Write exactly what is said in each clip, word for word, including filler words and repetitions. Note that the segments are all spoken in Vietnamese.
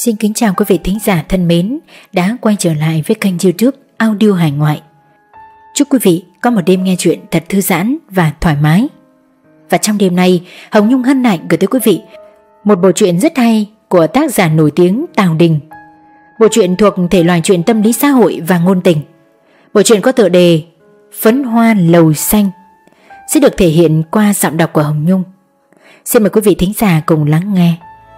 Xin kính chào quý vị thính giả thân mến đã quay trở lại với kênh YouTube Audio Hải Ngoại. Chúc quý vị có một đêm nghe chuyện thật thư giãn và thoải mái. Và trong đêm nay, Hồng Nhung hân hạnh gửi tới quý vị một bộ truyện rất hay của tác giả nổi tiếng Tào Đình. Bộ truyện thuộc thể loại truyện tâm lý xã hội và ngôn tình. Bộ truyện có tựa đề Phấn Hoa Lầu Xanh sẽ được thể hiện qua giọng đọc của Hồng Nhung. Xin mời quý vị thính giả cùng lắng nghe.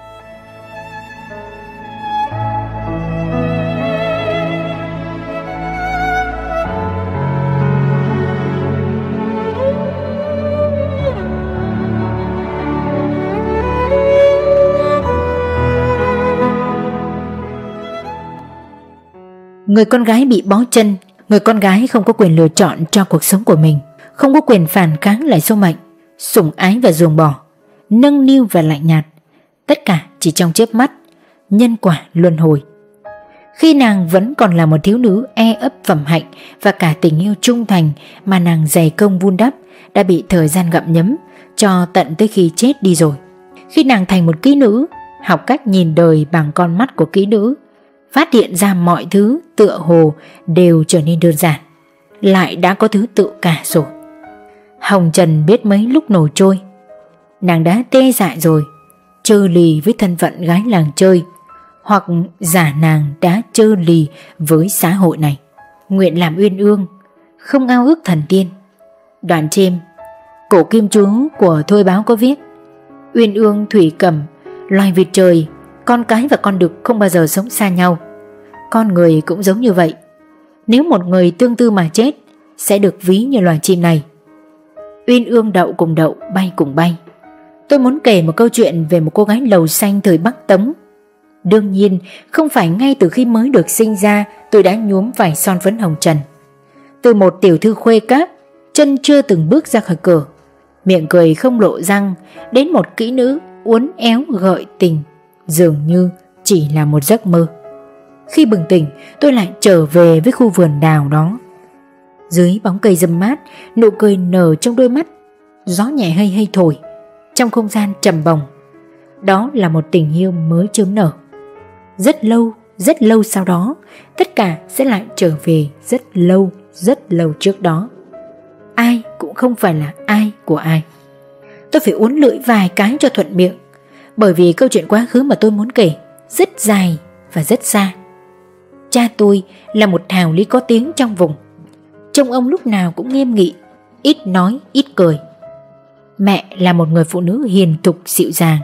Người con gái bị bó chân, người con gái không có quyền lựa chọn cho cuộc sống của mình, không có quyền phản kháng lại số mệnh, sủng ái và ruồng bỏ, nâng niu và lạnh nhạt, tất cả chỉ trong chớp mắt, nhân quả luân hồi. Khi nàng vẫn còn là một thiếu nữ e ấp phẩm hạnh và cả tình yêu trung thành mà nàng dày công vun đắp đã bị thời gian gặm nhấm cho tận tới khi chết đi rồi. Khi nàng thành một kỹ nữ, học cách nhìn đời bằng con mắt của kỹ nữ, phát hiện ra mọi thứ tựa hồ đều trở nên đơn giản, lại đã có thứ tự cả rồi. Hồng trần biết mấy lúc nổi trôi, nàng đã tê dại rồi, trơ lì với thân phận gái làng chơi, hoặc giả nàng đã trơ lì với xã hội này. Nguyện làm uyên ương, không ao ước thần tiên. Đoạn chêm Cổ kim chú của Thôi Báo có viết: uyên ương thủy cầm, loài vịt trời, con cái và con đực không bao giờ sống xa nhau. Con người cũng giống như vậy, nếu một người tương tư mà chết sẽ được ví như loài chim này. Uyên ương đậu cùng đậu, bay cùng bay. Tôi muốn kể một câu chuyện về một cô gái lầu xanh thời Bắc Tống. Đương nhiên không phải ngay từ khi mới được sinh ra tôi đã nhuốm vải son phấn hồng trần. Từ một tiểu thư khuê các, chân chưa từng bước ra khỏi cửa, miệng cười không lộ răng, đến một kỹ nữ uốn éo gợi tình, dường như chỉ là một giấc mơ. Khi bừng tỉnh, tôi lại trở về với khu vườn đào đó. Dưới bóng cây râm mát, nụ cười nở trong đôi mắt, gió nhẹ hay hay thổi, trong không gian trầm bồng. Đó là một tình yêu mới chớm nở. Rất lâu, rất lâu sau đó, tất cả sẽ lại trở về rất lâu, rất lâu trước đó. Ai cũng không phải là ai của ai. Tôi phải uốn lưỡi vài cái cho thuận miệng, bởi vì câu chuyện quá khứ mà tôi muốn kể rất dài và rất xa. Cha tôi là một hào lý có tiếng trong vùng. Trông ông lúc nào cũng nghiêm nghị, ít nói ít cười. Mẹ là một người phụ nữ hiền thục dịu dàng.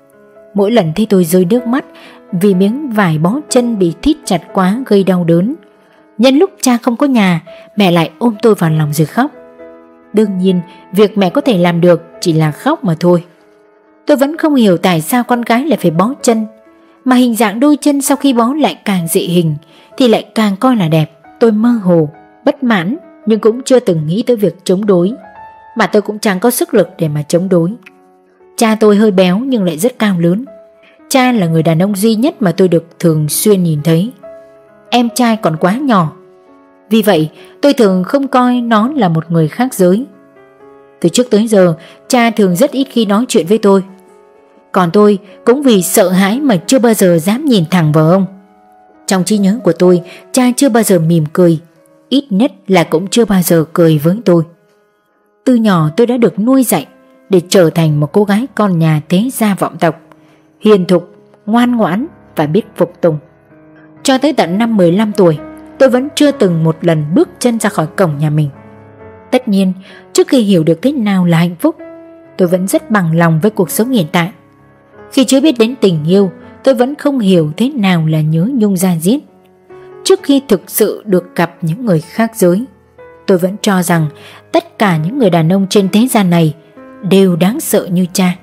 Mỗi lần thấy tôi rơi nước mắt vì miếng vải bó chân bị thít chặt quá gây đau đớn, nhân lúc cha không có nhà, mẹ lại ôm tôi vào lòng rồi khóc. Đương nhiên việc mẹ có thể làm được chỉ là khóc mà thôi. Tôi vẫn không hiểu tại sao con gái lại phải bó chân, mà hình dạng đôi chân sau khi bó lại càng dị hình thì lại càng coi là đẹp. Tôi mơ hồ, bất mãn, nhưng cũng chưa từng nghĩ tới việc chống đối, mà tôi cũng chẳng có sức lực để mà chống đối. Cha tôi hơi béo nhưng lại rất cao lớn. Cha là người đàn ông duy nhất mà tôi được thường xuyên nhìn thấy. Em trai còn quá nhỏ, vì vậy tôi thường không coi nó là một người khác giới. Từ trước tới giờ, cha thường rất ít khi nói chuyện với tôi. Còn tôi cũng vì sợ hãi mà chưa bao giờ dám nhìn thẳng vào ông. Trong trí nhớ của tôi, cha chưa bao giờ mỉm cười, ít nhất là cũng chưa bao giờ cười với tôi. Từ nhỏ tôi đã được nuôi dạy để trở thành một cô gái con nhà thế gia vọng tộc, hiền thục, ngoan ngoãn và biết phục tùng. Cho tới tận năm mười lăm tuổi, tôi vẫn chưa từng một lần bước chân ra khỏi cổng nhà mình. Tất nhiên, trước khi hiểu được thế nào là hạnh phúc, tôi vẫn rất bằng lòng với cuộc sống hiện tại. Khi chưa biết đến tình yêu, tôi vẫn không hiểu thế nào là nhớ nhung da diết. Trước khi thực sự được gặp những người khác giới, tôi vẫn cho rằng tất cả những người đàn ông trên thế gian này đều đáng sợ như cha.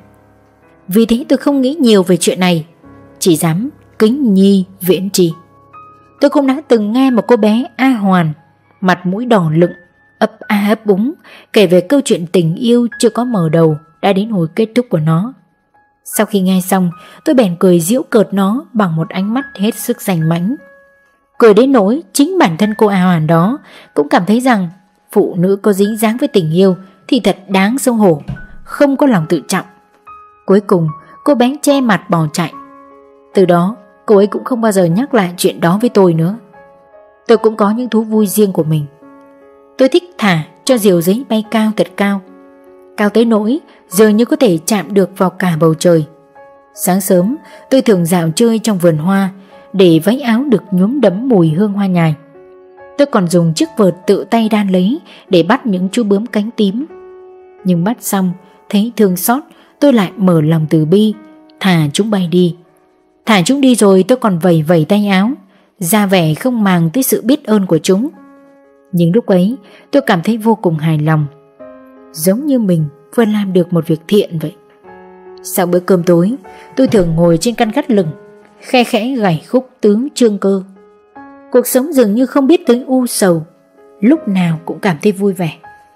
Vì thế tôi không nghĩ nhiều về chuyện này, chỉ dám kính nhi viễn tri. Tôi cũng đã từng nghe một cô bé A Hoàn, mặt mũi đỏ lựng, ấp a ấp úng kể về câu chuyện tình yêu chưa có mở đầu đã đến hồi kết thúc của nó. Sau khi nghe xong, tôi bèn cười giễu cợt nó bằng một ánh mắt hết sức danh mãnh. Cười đến nỗi chính bản thân cô A Hoàn đó cũng cảm thấy rằng phụ nữ có dính dáng với tình yêu thì thật đáng xấu hổ, không có lòng tự trọng. Cuối cùng cô bé che mặt bỏ chạy. Từ đó Cô ấy cũng không bao giờ nhắc lại chuyện đó với tôi nữa. Tôi cũng có những thú vui riêng của mình. Tôi thích thả cho diều giấy bay cao thật cao, cao tới nỗi dường như có thể chạm được vào cả bầu trời. Sáng sớm tôi thường dạo chơi trong vườn hoa để váy áo được nhuốm đẫm mùi hương hoa nhài. Tôi còn dùng chiếc vợt tự tay đan lấy để bắt những chú bướm cánh tím. Nhưng bắt xong thấy thương xót, tôi lại mở lòng từ bi, thả chúng bay đi. Thả chúng đi rồi tôi còn vẩy vẩy tay áo, ra vẻ không màng tới sự biết ơn của chúng. Nhưng lúc ấy tôi cảm thấy vô cùng hài lòng, giống như mình vừa làm được một việc thiện vậy. Sau bữa cơm tối, tôi thường ngồi trên căn gác lửng, khe khẽ gảy khúc tứ chương cơ. Cuộc sống dường như không biết tới u sầu, lúc nào cũng cảm thấy vui vẻ.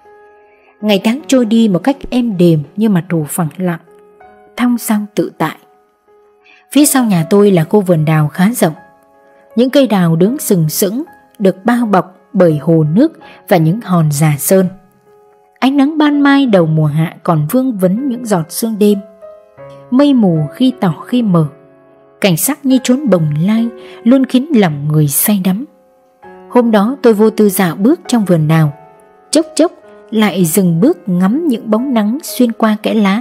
Ngày tháng trôi đi một cách êm đềm như mặt hồ phẳng lặng, thong dong tự tại. Phía sau nhà tôi là khu vườn đào khá rộng. Những cây đào đứng sừng sững, được bao bọc bởi hồ nước và những hòn già sơn. Ánh nắng ban mai đầu mùa hạ còn vương vấn những giọt sương đêm. Mây mù khi tỏ khi mờ, cảnh sắc như chốn bồng lai luôn khiến lòng người say đắm. Hôm đó tôi vô tư dạo bước trong vườn đào, chốc chốc lại dừng bước ngắm những bóng nắng xuyên qua kẽ lá.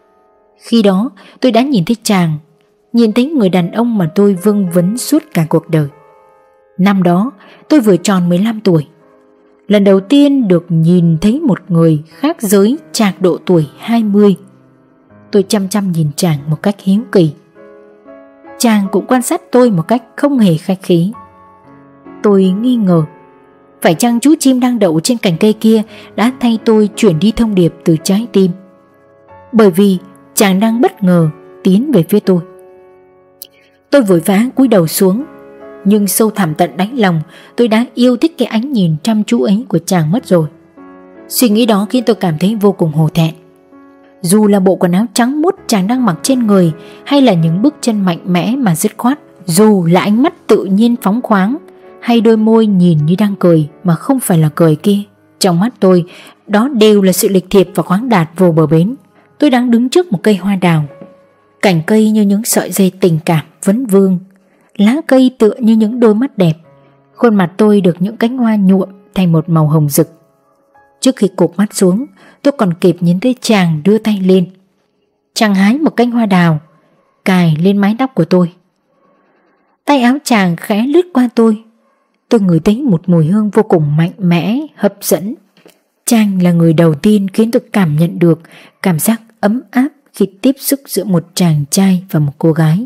Khi đó tôi đã nhìn thấy chàng, nhìn thấy người đàn ông mà tôi vương vấn suốt cả cuộc đời. Năm đó tôi vừa tròn mười lăm tuổi. Lần đầu tiên được nhìn thấy một người khác giới trạc độ tuổi hai mươi. Tôi chăm chăm nhìn chàng một cách hiếu kỳ. Chàng cũng quan sát tôi một cách không hề khách khí. Tôi nghi ngờ, phải chăng chú chim đang đậu trên cành cây kia đã thay tôi chuyển đi thông điệp từ trái tim? Bởi vì chàng đang bất ngờ tiến về phía tôi. Tôi vội vã cúi đầu xuống, nhưng sâu thẳm tận đáy lòng tôi đã yêu thích cái ánh nhìn chăm chú ấy của chàng mất rồi. Suy nghĩ đó khiến tôi cảm thấy vô cùng hổ thẹn. Dù là bộ quần áo trắng muốt chàng đang mặc trên người, hay là những bước chân mạnh mẽ mà dứt khoát, dù là ánh mắt tự nhiên phóng khoáng, hay đôi môi nhìn như đang cười mà không phải là cười kia, trong mắt tôi đó đều là sự lịch thiệp và khoáng đạt vô bờ bến. Tôi đang đứng trước một cây hoa đào, cành cây như những sợi dây tình cảm vấn vương, lá cây tựa như những đôi mắt đẹp, khuôn mặt tôi được những cánh hoa nhuộm thành một màu hồng rực. Trước khi cụp mắt xuống, tôi còn kịp nhìn thấy chàng đưa tay lên. Chàng hái một cánh hoa đào, cài lên mái tóc của tôi. Tay áo chàng khẽ lướt qua tôi. Tôi ngửi thấy một mùi hương vô cùng mạnh mẽ, hấp dẫn. Chàng là người đầu tiên khiến tôi cảm nhận được cảm giác ấm áp khi tiếp xúc giữa một chàng trai và một cô gái.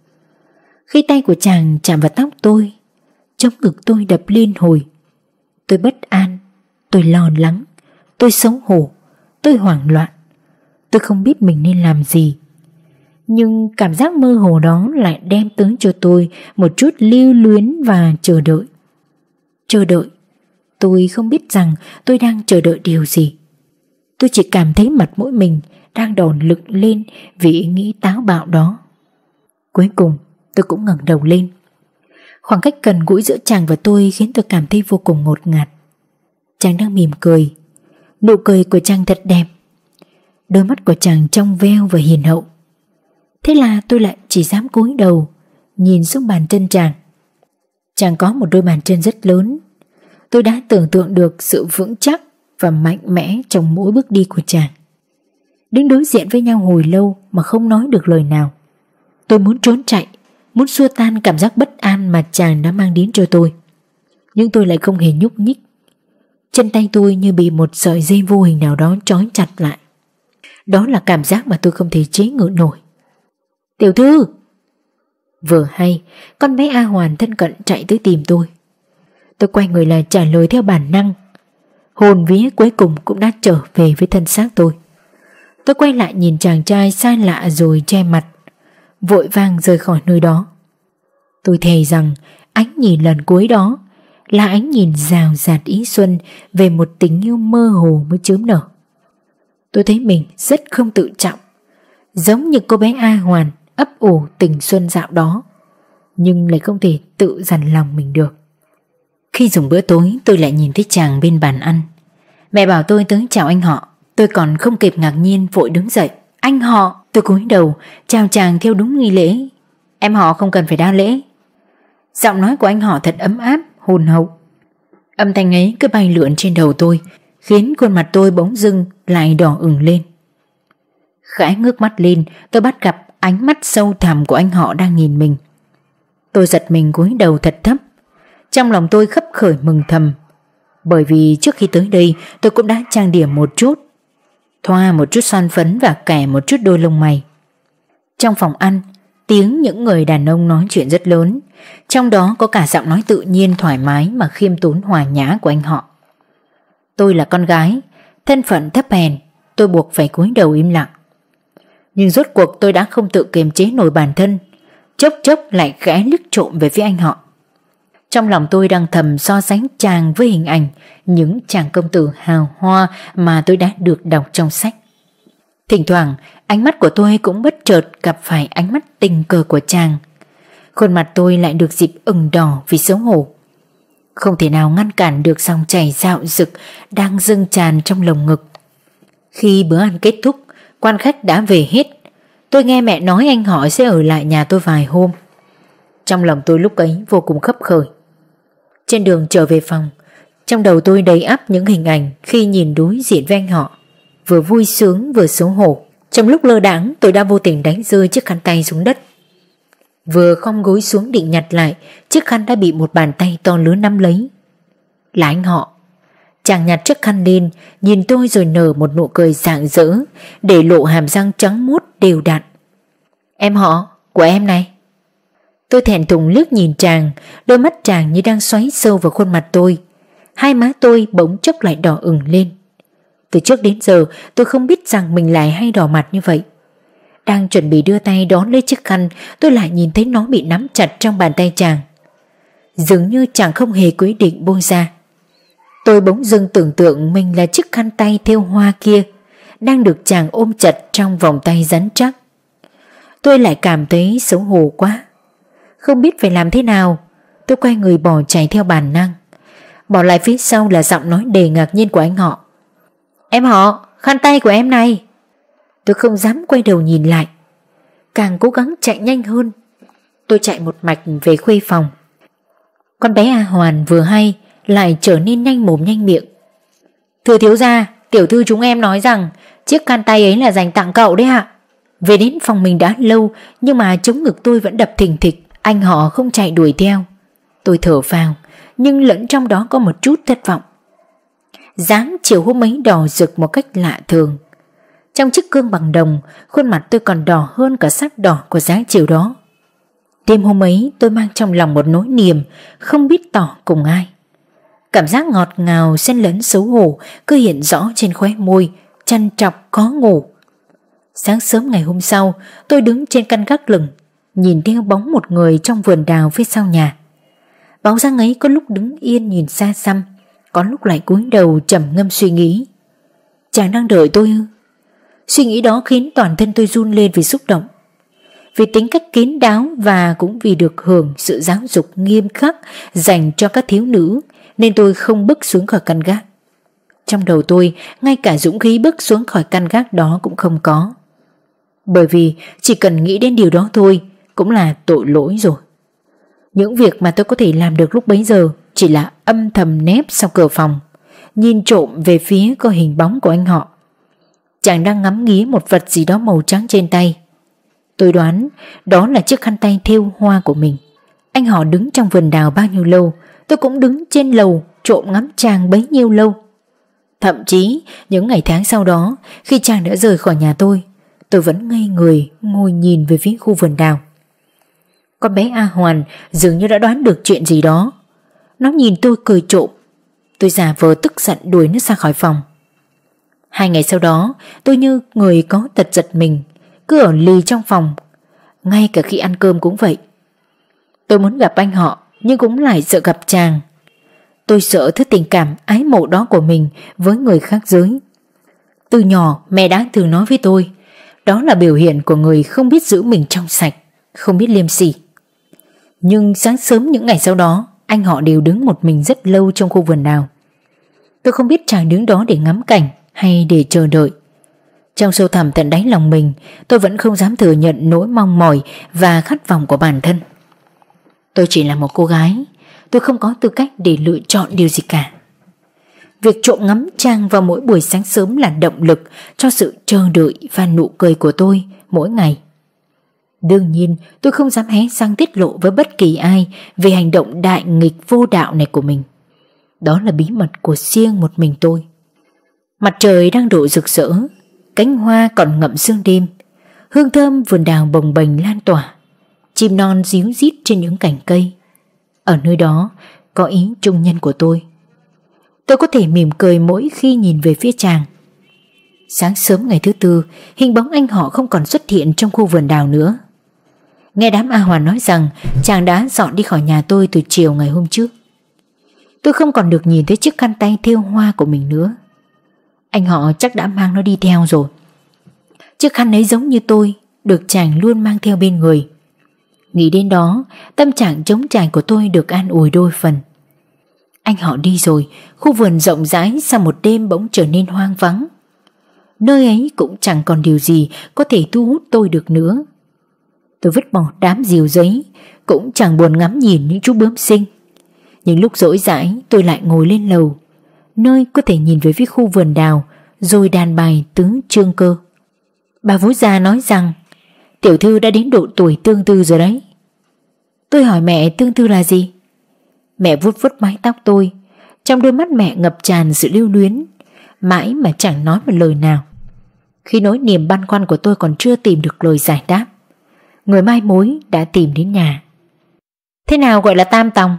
Khi tay của chàng chạm vào tóc tôi, trong ngực tôi đập liên hồi. Tôi bất an, tôi lo lắng, tôi xấu hổ, tôi hoảng loạn. Tôi không biết mình nên làm gì. Nhưng cảm giác mơ hồ đó lại đem tới cho tôi một chút lưu luyến và chờ đợi. Chờ đợi. Tôi không biết rằng tôi đang chờ đợi điều gì. Tôi chỉ cảm thấy mặt mũi mình đang đỏ lực lên vì ý nghĩ táo bạo đó. Cuối cùng tôi cũng ngẩng đầu lên. Khoảng cách gần gũi giữa chàng và tôi khiến tôi cảm thấy vô cùng ngột ngạt. Chàng đang mỉm cười. Nụ cười của chàng thật đẹp. Đôi mắt của chàng trong veo và hiền hậu. Thế là tôi lại chỉ dám cúi đầu nhìn xuống bàn chân chàng. Chàng có một đôi bàn chân rất lớn. Tôi đã tưởng tượng được sự vững chắc và mạnh mẽ trong mỗi bước đi của chàng. Đứng đối diện với nhau hồi lâu mà không nói được lời nào. Tôi muốn trốn chạy, muốn xua tan cảm giác bất an mà chàng đã mang đến cho tôi. Nhưng tôi lại không hề nhúc nhích. Chân tay tôi như bị một sợi dây vô hình nào đó trói chặt lại. Đó là cảm giác mà tôi không thể chế ngự nổi. Tiểu thư! Vừa hay, con bé A Hoàn thân cận chạy tới tìm tôi. Tôi quay người lại trả lời theo bản năng. Hồn vía cuối cùng cũng đã trở về với thân xác tôi. Tôi quay lại nhìn chàng trai xa lạ rồi che mặt, vội vàng rời khỏi nơi đó. Tôi thề rằng ánh nhìn lần cuối đó là ánh nhìn rào rạt ý xuân về một tình yêu mơ hồ mới chớm nở. Tôi thấy mình rất không tự trọng, giống như cô bé A Hoàn ấp ủ tình xuân dạo đó, nhưng lại không thể tự dằn lòng mình được. Khi dùng bữa tối, tôi lại nhìn thấy chàng bên bàn ăn. Mẹ bảo tôi tới chào anh họ. Tôi còn không kịp ngạc nhiên vội đứng dậy. Anh họ! Tôi cúi đầu chào chàng theo đúng nghi lễ. Em họ không cần phải đa lễ. Giọng nói của anh họ thật ấm áp, hồn hậu. Âm thanh ấy cứ bay lượn trên đầu tôi, khiến khuôn mặt tôi bỗng dưng lại đỏ ửng lên. Khẽ ngước mắt lên, tôi bắt gặp ánh mắt sâu thẳm của anh họ đang nhìn mình. Tôi giật mình cúi đầu thật thấp. Trong lòng tôi khấp khởi mừng thầm, bởi vì trước khi tới đây tôi cũng đã trang điểm một chút, thoa một chút son phấn và kẻ một chút đôi lông mày. Trong phòng ăn, tiếng những người đàn ông nói chuyện rất lớn, trong đó có cả giọng nói tự nhiên thoải mái mà khiêm tốn hòa nhã của anh họ. Tôi là con gái, thân phận thấp hèn, tôi buộc phải cúi đầu im lặng. Nhưng rốt cuộc tôi đã không tự kiềm chế nổi bản thân, chốc chốc lại khẽ liếc trộm về phía anh họ. Trong lòng tôi đang thầm so sánh chàng với hình ảnh những chàng công tử hào hoa mà tôi đã được đọc trong sách. Thỉnh thoảng ánh mắt của tôi cũng bất chợt gặp phải ánh mắt tình cờ của chàng. Khuôn mặt tôi lại được dịp ửng đỏ vì xấu hổ. Không thể nào ngăn cản được dòng chảy dạo dực đang dâng tràn trong lồng ngực. Khi bữa ăn kết thúc, quan khách đã về hết. Tôi nghe mẹ nói anh họ sẽ ở lại nhà tôi vài hôm. Trong lòng tôi lúc ấy vô cùng khấp khởi. Trên đường trở về phòng, trong đầu tôi đầy ắp những hình ảnh khi nhìn đối diện với anh họ, vừa vui sướng vừa xấu hổ. Trong lúc lơ đãng, tôi đã vô tình đánh rơi chiếc khăn tay xuống đất. Vừa khom gối xuống định nhặt lại, chiếc khăn đã bị một bàn tay to lớn nắm lấy. Là anh họ. Chàng nhặt chiếc khăn lên, nhìn tôi rồi nở một nụ cười rạng rỡ, để lộ hàm răng trắng muốt đều đặn. Em họ của em này. Tôi thẹn thùng liếc nhìn chàng, đôi mắt chàng như đang xoáy sâu vào khuôn mặt tôi. Hai má tôi bỗng chốc lại đỏ ửng lên. Từ trước đến giờ tôi không biết rằng mình lại hay đỏ mặt như vậy. Đang chuẩn bị đưa tay đón lấy chiếc khăn, tôi lại nhìn thấy nó bị nắm chặt trong bàn tay chàng. Dường như chàng không hề quyết định buông ra. Tôi bỗng dưng tưởng tượng mình là chiếc khăn tay thêu hoa kia, đang được chàng ôm chặt trong vòng tay rắn chắc. Tôi lại cảm thấy xấu hổ quá. Không biết phải làm thế nào, tôi quay người bỏ chạy theo bản năng. Bỏ lại phía sau là giọng nói đầy ngạc nhiên của anh họ. Em họ, khăn tay của em này. Tôi không dám quay đầu nhìn lại, càng cố gắng chạy nhanh hơn. Tôi chạy một mạch về khuê phòng. Con bé A Hoàn vừa hay lại trở nên nhanh mồm nhanh miệng. Thưa thiếu gia, tiểu thư chúng em nói rằng chiếc khăn tay ấy là dành tặng cậu đấy ạ. Về đến phòng mình đã lâu, nhưng mà trống ngực tôi vẫn đập thình thịch. Anh họ không chạy đuổi theo. Tôi thở phào, nhưng lẫn trong đó có một chút thất vọng. Dáng chiều hôm ấy đỏ rực một cách lạ thường. Trong chiếc gương bằng đồng, khuôn mặt tôi còn đỏ hơn cả sắc đỏ của dáng chiều đó. Đêm hôm ấy tôi mang trong lòng một nỗi niềm không biết tỏ cùng ai. Cảm giác ngọt ngào xen lẫn xấu hổ cứ hiện rõ trên khóe môi, trằn trọc khó ngủ. Sáng sớm ngày hôm sau, tôi đứng trên căn gác lửng, nhìn theo bóng một người trong vườn đào phía sau nhà. Bóng dáng ấy có lúc đứng yên nhìn xa xăm, có lúc lại cúi đầu trầm ngâm suy nghĩ. Chàng đang đợi tôi ư? Suy nghĩ đó khiến toàn thân tôi run lên vì xúc động. Vì tính cách kín đáo và cũng vì được hưởng sự giáo dục nghiêm khắc dành cho các thiếu nữ, nên tôi không bước xuống khỏi căn gác. Trong đầu tôi, ngay cả dũng khí bước xuống khỏi căn gác đó cũng không có. Bởi vì chỉ cần nghĩ đến điều đó thôi cũng là tội lỗi rồi. Những việc mà tôi có thể làm được lúc bấy giờ chỉ là âm thầm nép sau cửa phòng, nhìn trộm về phía có hình bóng của anh họ. Chàng đang ngắm nghía một vật gì đó màu trắng trên tay. Tôi đoán đó là chiếc khăn tay thêu hoa của mình. Anh họ đứng trong vườn đào bao nhiêu lâu, tôi cũng đứng trên lầu trộm ngắm chàng bấy nhiêu lâu. Thậm chí những ngày tháng sau đó, khi chàng đã rời khỏi nhà tôi, tôi vẫn ngây người ngồi nhìn về phía khu vườn đào. Con bé A Hoàn dường như đã đoán được chuyện gì đó. Nó nhìn tôi cười trộm. Tôi giả vờ tức giận đuổi nó ra khỏi phòng. Hai ngày sau đó, tôi như người có tật giật mình, cứ ở lì trong phòng. Ngay cả khi ăn cơm cũng vậy. Tôi muốn gặp anh họ, nhưng cũng lại sợ gặp chàng. Tôi sợ thứ tình cảm ái mộ đó của mình với người khác giới. Từ nhỏ mẹ đã thường nói với tôi, đó là biểu hiện của người không biết giữ mình trong sạch, không biết liêm sỉ. Nhưng sáng sớm những ngày sau đó, anh họ đều đứng một mình rất lâu trong khu vườn đào. Tôi không biết chàng đứng đó để ngắm cảnh hay để chờ đợi. Trong sâu thẳm tận đáy lòng mình, tôi vẫn không dám thừa nhận nỗi mong mỏi và khát vọng của bản thân. Tôi chỉ là một cô gái, tôi không có tư cách để lựa chọn điều gì cả. Việc trộm ngắm Trang vào mỗi buổi sáng sớm là động lực cho sự chờ đợi và nụ cười của tôi mỗi ngày. Đương nhiên tôi không dám hé răng tiết lộ với bất kỳ ai về hành động đại nghịch vô đạo này của mình. Đó là bí mật của riêng một mình tôi. Mặt trời đang độ rực rỡ, cánh hoa còn ngậm sương đêm, hương thơm vườn đào bồng bềnh lan tỏa, chim non ríu rít trên những cành cây. Ở nơi đó có ý trung nhân của tôi. Tôi có thể mỉm cười mỗi khi nhìn về phía Chàng. Sáng sớm ngày thứ tư, hình bóng anh họ không còn xuất hiện trong khu vườn đào nữa. Nghe đám A Hoàn nói rằng Chàng đã dọn đi khỏi nhà tôi từ chiều ngày hôm trước. Tôi không còn được nhìn thấy chiếc khăn tay thêu hoa của mình nữa. Anh họ chắc đã mang nó đi theo rồi. Chiếc khăn ấy giống như tôi, được Chàng luôn mang theo bên người. Nghĩ đến đó, tâm trạng trống trải của tôi được an ủi đôi phần. Anh họ đi rồi, khu vườn rộng rãi sau một đêm bỗng trở nên hoang vắng. Nơi ấy cũng chẳng còn điều gì có thể thu hút tôi được nữa. Tôi vứt bỏ đám diều giấy, cũng chẳng buồn ngắm nhìn những chú bướm xinh. Nhưng lúc rỗi rãi tôi lại ngồi lên lầu, nơi có thể nhìn về phía khu vườn đào, rồi đàn bài tứ chương cơ. Bà vú già nói rằng tiểu thư đã đến độ tuổi tương tư rồi đấy. Tôi hỏi mẹ tương tư là gì? Mẹ vuốt vuốt mái tóc tôi, trong đôi mắt mẹ ngập tràn sự lưu luyến, mãi mà chẳng nói một lời nào. Khi nỗi niềm băn khoăn của tôi còn chưa tìm được lời giải đáp, người mai mối đã tìm đến nhà. Thế nào gọi là tam tòng?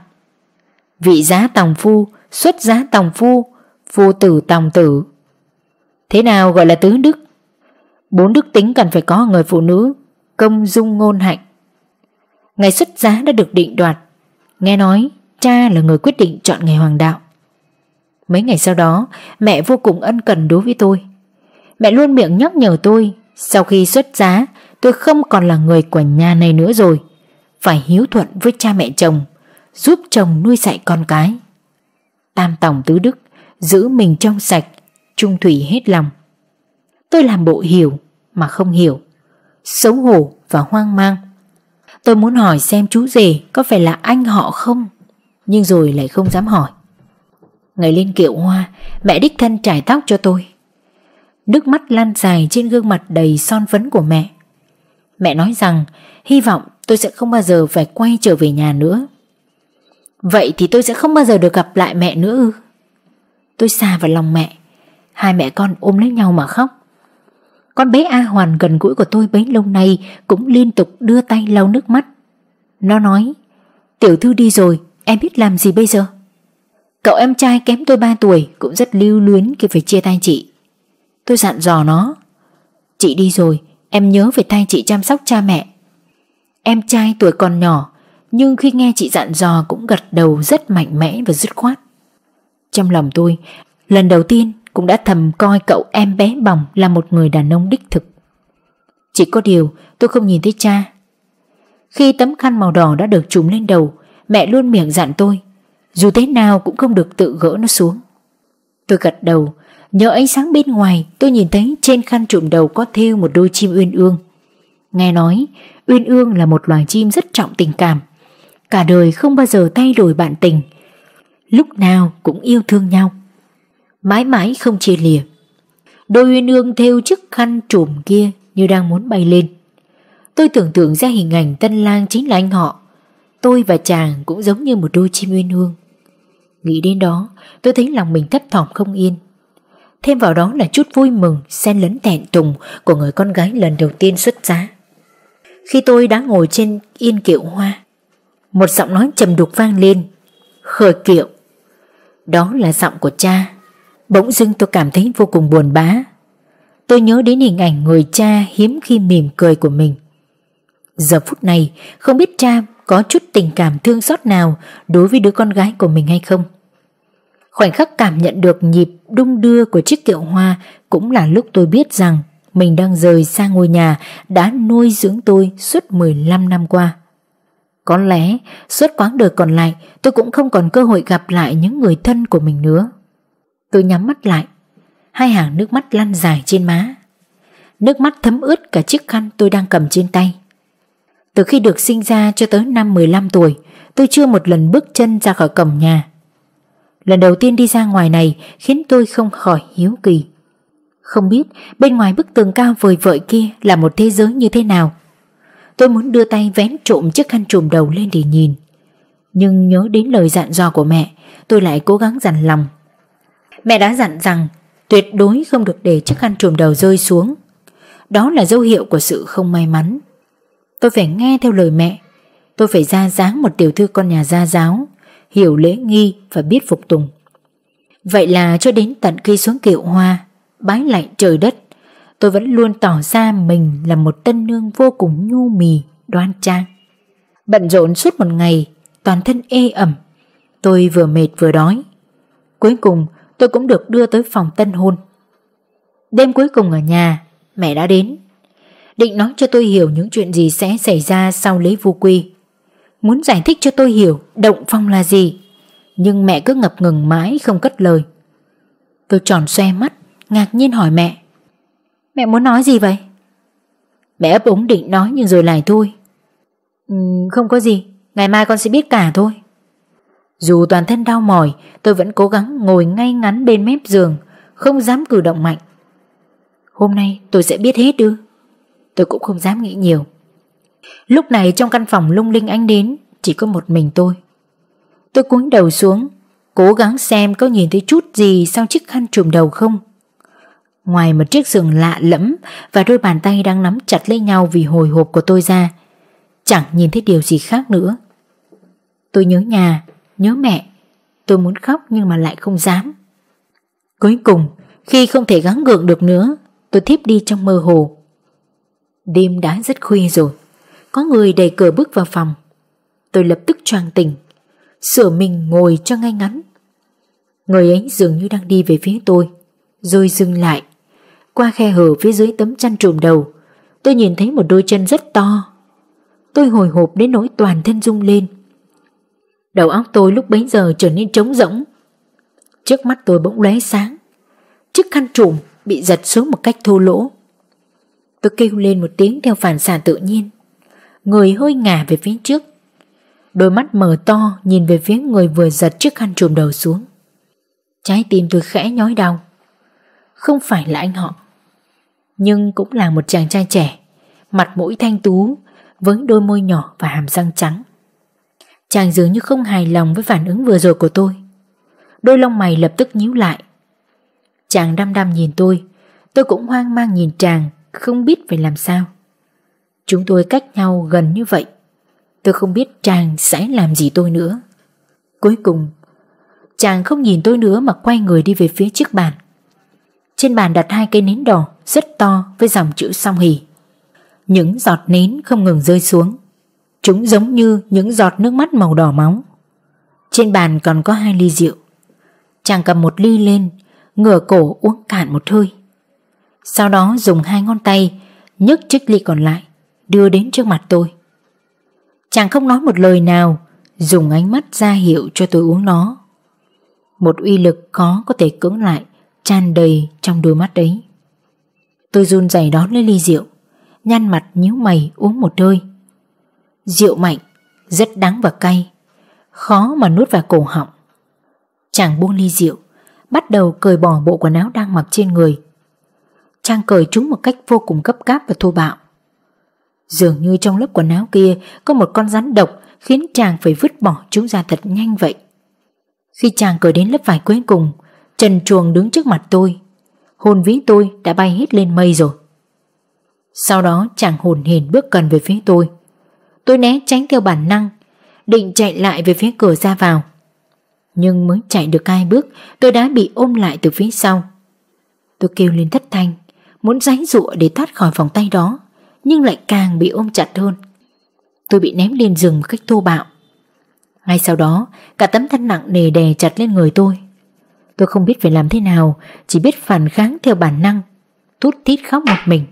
Vị giá tòng phu, xuất giá tòng phu, phu tử tòng tử. Thế nào gọi là tứ đức? Bốn đức tính cần phải có ở người phụ nữ: công, dung, ngôn, hạnh. Ngày xuất giá đã được định đoạt. Nghe nói cha là người quyết định chọn ngày hoàng đạo. Mấy ngày sau đó, mẹ vô cùng ân cần đối với tôi. Mẹ luôn miệng nhắc nhở tôi, sau khi xuất giá tôi không còn là người của nhà này nữa rồi, phải hiếu thuận với cha mẹ chồng, giúp chồng nuôi dạy con cái. Tam tòng tứ đức, giữ mình trong sạch, trung thủy hết lòng. Tôi làm bộ hiểu mà không hiểu, xấu hổ và hoang mang. Tôi muốn hỏi xem chú rể có phải là anh họ không, nhưng rồi lại không dám hỏi. Ngày lên kiệu hoa, mẹ đích thân chải tóc cho tôi. Nước mắt lan dài trên gương mặt đầy son phấn của mẹ. Mẹ nói rằng hy vọng tôi sẽ không bao giờ phải quay trở về nhà nữa. Vậy thì tôi sẽ không bao giờ được gặp lại mẹ nữa ư? Tôi xa vào lòng mẹ. Hai mẹ con ôm lấy nhau mà khóc. Con bé A Hoàn gần gũi của tôi bấy lâu nay cũng liên tục đưa tay lau nước mắt. Nó nói: tiểu thư đi rồi, em biết làm gì bây giờ? Cậu em trai kém tôi ba tuổi cũng rất lưu luyến khi phải chia tay chị. Tôi dặn dò nó: chị đi rồi, em nhớ phải thay chị chăm sóc cha mẹ. Em trai tuổi còn nhỏ, nhưng khi nghe chị dặn dò cũng gật đầu rất mạnh mẽ và dứt khoát. Trong lòng tôi, lần đầu tiên cũng đã thầm coi cậu em bé bỏng là một người đàn ông đích thực. Chỉ có điều tôi không nhìn thấy cha. Khi tấm khăn màu đỏ đã được trùm lên đầu, mẹ luôn miệng dặn tôi dù thế nào cũng không được tự gỡ nó xuống. Tôi gật đầu. Nhờ ánh sáng bên ngoài, tôi nhìn thấy trên khăn trùm đầu có thêu một đôi chim uyên ương. Nghe nói uyên ương là một loài chim rất trọng tình cảm, cả đời không bao giờ thay đổi bạn tình, lúc nào cũng yêu thương nhau, mãi mãi không chia lìa. Đôi uyên ương thêu chiếc khăn trùm kia như đang muốn bay lên. Tôi tưởng tượng ra hình ảnh tân lang chính là anh họ. Tôi và chàng cũng giống như một đôi chim uyên ương. Nghĩ đến đó, tôi thấy lòng mình thấp thỏm không yên. Thêm vào đó là chút vui mừng xen lẫn thẹn thùng của người con gái lần đầu tiên xuất giá. Khi tôi đã ngồi trên yên kiệu hoa, một giọng nói trầm đục vang lên: khởi kiệu. Đó là giọng của cha. Bỗng dưng tôi cảm thấy vô cùng buồn bã. Tôi nhớ đến hình ảnh người cha hiếm khi mỉm cười của mình. Giờ phút này không biết cha có chút tình cảm thương xót nào đối với đứa con gái của mình hay không. Khoảnh khắc cảm nhận được nhịp đung đưa của chiếc kiệu hoa cũng là lúc tôi biết rằng mình đang rời xa ngôi nhà đã nuôi dưỡng tôi suốt mười lăm năm qua. Có lẽ suốt quãng đời còn lại tôi cũng không còn cơ hội gặp lại những người thân của mình nữa. Tôi nhắm mắt lại, hai hàng nước mắt lăn dài trên má. Nước mắt thấm ướt cả chiếc khăn tôi đang cầm trên tay. Từ khi được sinh ra cho tới năm mười lăm tuổi, tôi chưa một lần bước chân ra khỏi cổng nhà. Lần đầu tiên đi ra ngoài này khiến tôi không khỏi hiếu kỳ. Không biết bên ngoài bức tường cao vời vợi kia là một thế giới như thế nào. Tôi muốn đưa tay vén trộm chiếc khăn trùm đầu lên để nhìn. Nhưng nhớ đến lời dặn dò của mẹ, tôi lại cố gắng dằn lòng. Mẹ đã dặn rằng tuyệt đối không được để chiếc khăn trùm đầu rơi xuống. Đó là dấu hiệu của sự không may mắn. Tôi phải nghe theo lời mẹ. Tôi phải ra dáng một tiểu thư con nhà gia giáo, hiểu lễ nghi và biết phục tùng. Vậy là cho đến tận khi xuống kiệu hoa, bái lạy trời đất, tôi vẫn luôn tỏ ra mình là một tân nương vô cùng nhu mì, đoan trang. Bận rộn suốt một ngày, toàn thân ê ẩm. Tôi vừa mệt vừa đói. Cuối cùng tôi cũng được đưa tới phòng tân hôn. Đêm cuối cùng ở nhà, mẹ đã đến, định nói cho tôi hiểu những chuyện gì sẽ xảy ra sau lễ vu quy. Muốn giải thích cho tôi hiểu động phong là gì, nhưng mẹ cứ ngập ngừng mãi không cất lời. Tôi tròn xoe mắt, ngạc nhiên hỏi mẹ: Mẹ muốn nói gì vậy? Mẹ ấp úng định nói nhưng rồi lại thôi. Ừ, không có gì, ngày mai con sẽ biết cả thôi. Dù toàn thân đau mỏi, tôi vẫn cố gắng ngồi ngay ngắn bên mép giường, không dám cử động mạnh. Hôm nay tôi sẽ biết hết ư? Tôi cũng không dám nghĩ nhiều. Lúc này trong căn phòng lung linh ánh đến chỉ có một mình tôi. Tôi cúi đầu xuống, cố gắng xem có nhìn thấy chút gì sau chiếc khăn trùm đầu không. Ngoài một chiếc giường lạ lẫm và đôi bàn tay đang nắm chặt lấy nhau vì hồi hộp của tôi ra, chẳng nhìn thấy điều gì khác nữa. Tôi nhớ nhà, nhớ mẹ. Tôi muốn khóc nhưng mà lại không dám. Cuối cùng, khi không thể gắng gượng được nữa, tôi thiếp đi trong mơ hồ. Đêm đã rất khuya rồi. Có người đẩy cửa bước vào phòng. Tôi lập tức choàng tỉnh, sửa mình ngồi cho ngay ngắn. Người ấy dường như đang đi về phía tôi, rồi dừng lại. Qua khe hở phía dưới tấm chăn trùm đầu, tôi nhìn thấy một đôi chân rất to. Tôi hồi hộp đến nỗi toàn thân rung lên. Đầu óc tôi lúc bấy giờ trở nên trống rỗng. Trước mắt tôi bỗng lóe sáng. Chiếc khăn trùm bị giật xuống một cách thô lỗ. Tôi kêu lên một tiếng theo phản xạ tự nhiên, người hơi ngả về phía trước. Đôi mắt mở to nhìn về phía người vừa giật chiếc khăn trùm đầu xuống. Trái tim tôi khẽ nhói đau. Không phải là anh họ, nhưng cũng là một chàng trai trẻ, mặt mũi thanh tú, với đôi môi nhỏ và hàm răng trắng. Chàng dường như không hài lòng với phản ứng vừa rồi của tôi. Đôi lông mày lập tức nhíu lại. Chàng đăm đăm nhìn tôi. Tôi cũng hoang mang nhìn chàng, không biết phải làm sao. Chúng tôi cách nhau gần như vậy. Tôi không biết chàng sẽ làm gì tôi nữa. Cuối cùng, chàng không nhìn tôi nữa mà quay người đi về phía chiếc bàn. Trên bàn đặt hai cây nến đỏ rất to với dòng chữ Song Hỷ. Những giọt nến không ngừng rơi xuống. Chúng giống như những giọt nước mắt màu đỏ máu. Trên bàn còn có hai ly rượu. Chàng cầm một ly lên, ngửa cổ uống cạn một hơi. Sau đó dùng hai ngón tay nhấc chiếc ly còn lại, đưa đến trước mặt tôi. Chàng không nói một lời nào, dùng ánh mắt ra hiệu cho tôi uống nó. Một uy lực khó có thể cưỡng lại tràn đầy trong đôi mắt ấy. Tôi run rẩy đón lấy ly rượu, nhăn mặt nhíu mày uống một hơi. Rượu mạnh, rất đắng và cay, khó mà nuốt vào cổ họng. Chàng buông ly rượu, bắt đầu cởi bỏ bộ quần áo đang mặc trên người. Chàng cởi chúng một cách vô cùng gấp gáp và thô bạo. Dường như trong lớp quần áo kia có một con rắn độc khiến chàng phải vứt bỏ chúng ra thật nhanh vậy. Khi chàng cởi đến lớp vải cuối cùng, trần truồng đứng trước mặt tôi. Hồn vía tôi đã bay hết lên mây rồi. Sau đó chàng hồn hển bước gần về phía tôi. Tôi né tránh theo bản năng, định chạy lại về phía cửa ra vào. Nhưng mới chạy được hai bước, tôi đã bị ôm lại từ phía sau. Tôi kêu lên thất thanh, muốn giãy giụa để thoát khỏi vòng tay đó, nhưng lại càng bị ôm chặt hơn. Tôi bị ném lên giường một cách thô bạo. Ngay sau đó, cả tấm thân nặng nề đè chặt lên người tôi. Tôi không biết phải làm thế nào, chỉ biết phản kháng theo bản năng, thút thít khóc một mình.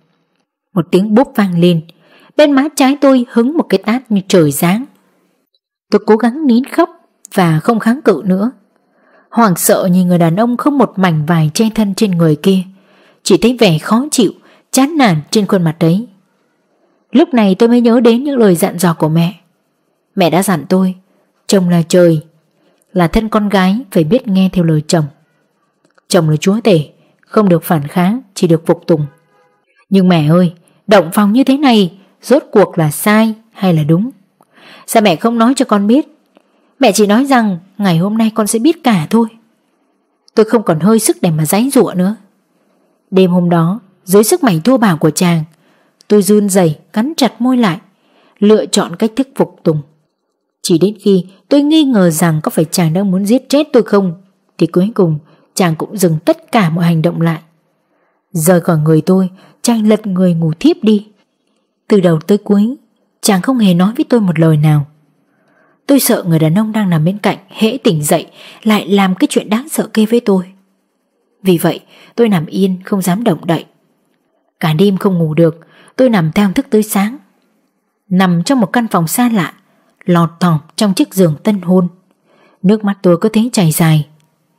Một tiếng bốp vang lên, bên má trái tôi hứng một cái tát như trời giáng. Tôi cố gắng nín khóc và không kháng cự nữa. Hoảng sợ nhìn người đàn ông không một mảnh vải che thân trên người kia, chỉ thấy vẻ khó chịu chán nản trên khuôn mặt ấy. Lúc này tôi mới nhớ đến những lời dặn dò của mẹ. Mẹ đã dặn tôi, chồng là trời, là thân con gái phải biết nghe theo lời chồng. Chồng là chúa tể, không được phản kháng, chỉ được phục tùng. Nhưng mẹ ơi, động phòng như thế này rốt cuộc là sai hay là đúng? Sao mẹ không nói cho con biết? Mẹ chỉ nói rằng ngày hôm nay con sẽ biết cả thôi. Tôi không còn hơi sức để mà giãy giụa nữa. Đêm hôm đó, dưới sức mạnh thô bạo của chàng, tôi run rẩy cắn chặt môi lại, lựa chọn cách thức phục tùng. Chỉ đến khi tôi nghi ngờ rằng có phải chàng đang muốn giết chết tôi không, thì cuối cùng chàng cũng dừng tất cả mọi hành động lại. Rời khỏi người tôi, chàng lật người ngủ thiếp đi. Từ đầu tới cuối, chàng không hề nói với tôi một lời nào. Tôi sợ người đàn ông đang nằm bên cạnh hễ tỉnh dậy lại làm cái chuyện đáng sợ kia với tôi. Vì vậy tôi nằm yên không dám động đậy. Cả đêm không ngủ được, tôi nằm thao thức tới sáng. Nằm trong một căn phòng xa lạ, lọt thỏm trong chiếc giường tân hôn. Nước mắt tôi cứ thế chảy dài.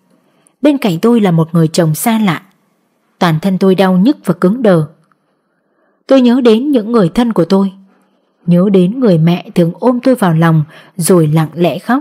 Bên cạnh tôi là một người chồng xa lạ. Toàn thân tôi đau nhức và cứng đờ. Tôi nhớ đến những người thân của tôi, nhớ đến người mẹ thường ôm tôi vào lòng rồi lặng lẽ khóc.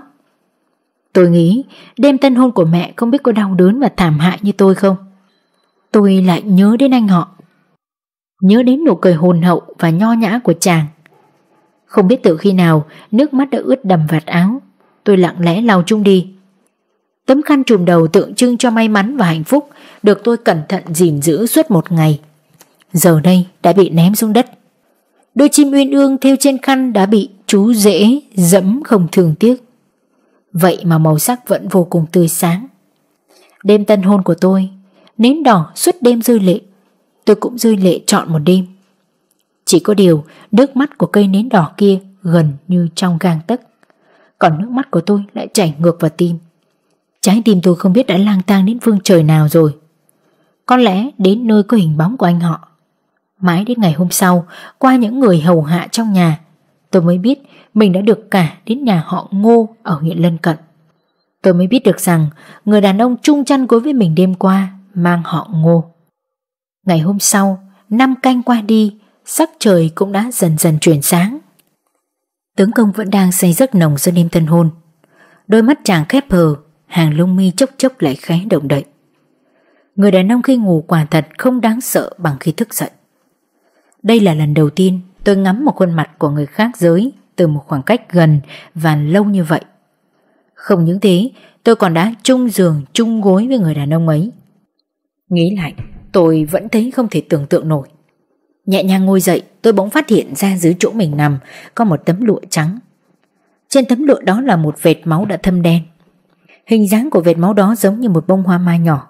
Tôi nghĩ đêm tân hôn của mẹ không biết có đau đớn và thảm hại như tôi không. Tôi lại nhớ đến anh họ, nhớ đến nụ cười hồn hậu và nho nhã của chàng. Không biết từ khi nào nước mắt đã ướt đầm vạt áo. Tôi lặng lẽ lau chúng đi. Tấm khăn trùm đầu tượng trưng cho may mắn và hạnh phúc được tôi cẩn thận gìn giữ suốt một ngày, giờ đây đã bị ném xuống đất. Đôi chim uyên ương thêu trên khăn đã bị chú rễ dẫm không thương tiếc. Vậy mà màu sắc vẫn vô cùng tươi sáng. Đêm tân hôn của tôi, nến đỏ suốt đêm rơi lệ. Tôi cũng rơi lệ trọn một đêm. Chỉ có điều nước mắt của cây nến đỏ kia gần như trong gang tấc, còn nước mắt của tôi lại chảy ngược vào tim. Trái tim tôi không biết đã lang thang đến phương trời nào rồi. Có lẽ đến nơi có hình bóng của anh họ. Mãi đến ngày hôm sau, qua những người hầu hạ trong nhà, tôi mới biết mình đã được cả đến nhà họ Ngô ở huyện lân cận. Tôi mới biết được rằng người đàn ông chung chăn gối với mình đêm qua mang họ Ngô. Ngày hôm sau, năm canh qua đi, sắc trời cũng đã dần dần chuyển sáng. Tướng công vẫn đang say giấc nồng do đêm tân hôn. Đôi mắt chàng khép hờ, hàng lông mi chốc chốc lại khẽ động đậy. Người đàn ông khi ngủ quả thật không đáng sợ bằng khi thức dậy. Đây là lần đầu tiên tôi ngắm một khuôn mặt của người khác giới từ một khoảng cách gần và lâu như vậy. Không những thế, tôi còn đã chung giường chung gối với người đàn ông ấy. Nghĩ lại, tôi vẫn thấy không thể tưởng tượng nổi. Nhẹ nhàng ngồi dậy, tôi bỗng phát hiện ra dưới chỗ mình nằm có một tấm lụa trắng. Trên tấm lụa đó là một vệt máu đã thâm đen. Hình dáng của vệt máu đó giống như một bông hoa mai nhỏ.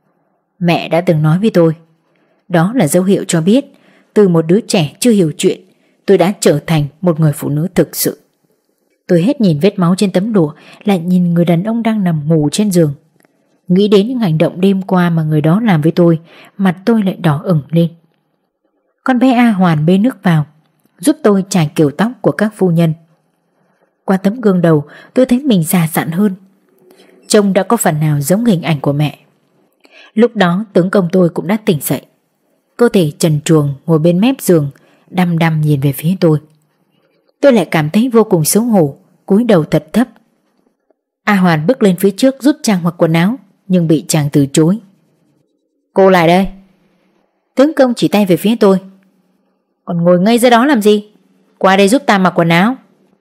Mẹ đã từng nói với tôi, đó là dấu hiệu cho biết từ một đứa trẻ chưa hiểu chuyện, tôi đã trở thành một người phụ nữ thực sự. Tôi hết nhìn vết máu trên tấm lụa, lại nhìn người đàn ông đang nằm ngủ trên giường. Nghĩ đến những hành động đêm qua mà người đó làm với tôi, mặt tôi lại đỏ ửng lên. Con bé A Hoàn bê nước vào, giúp tôi chải kiểu tóc của các phu nhân. Qua tấm gương đầu, tôi thấy mình già dặn hơn. Trông đã có phần nào giống hình ảnh của mẹ. Lúc đó tướng công tôi cũng đã tỉnh dậy. Cơ thể trần truồng ngồi bên mép giường, đăm đăm nhìn về phía tôi. Tôi lại cảm thấy vô cùng xấu hổ, cúi đầu thật thấp. A Hoàn bước lên phía trước giúp chàng mặc quần áo, nhưng bị chàng từ chối. Cô lại đây. Tướng công chỉ tay về phía tôi. Còn ngồi ngây ra đó làm gì? Qua đây giúp ta mặc quần áo.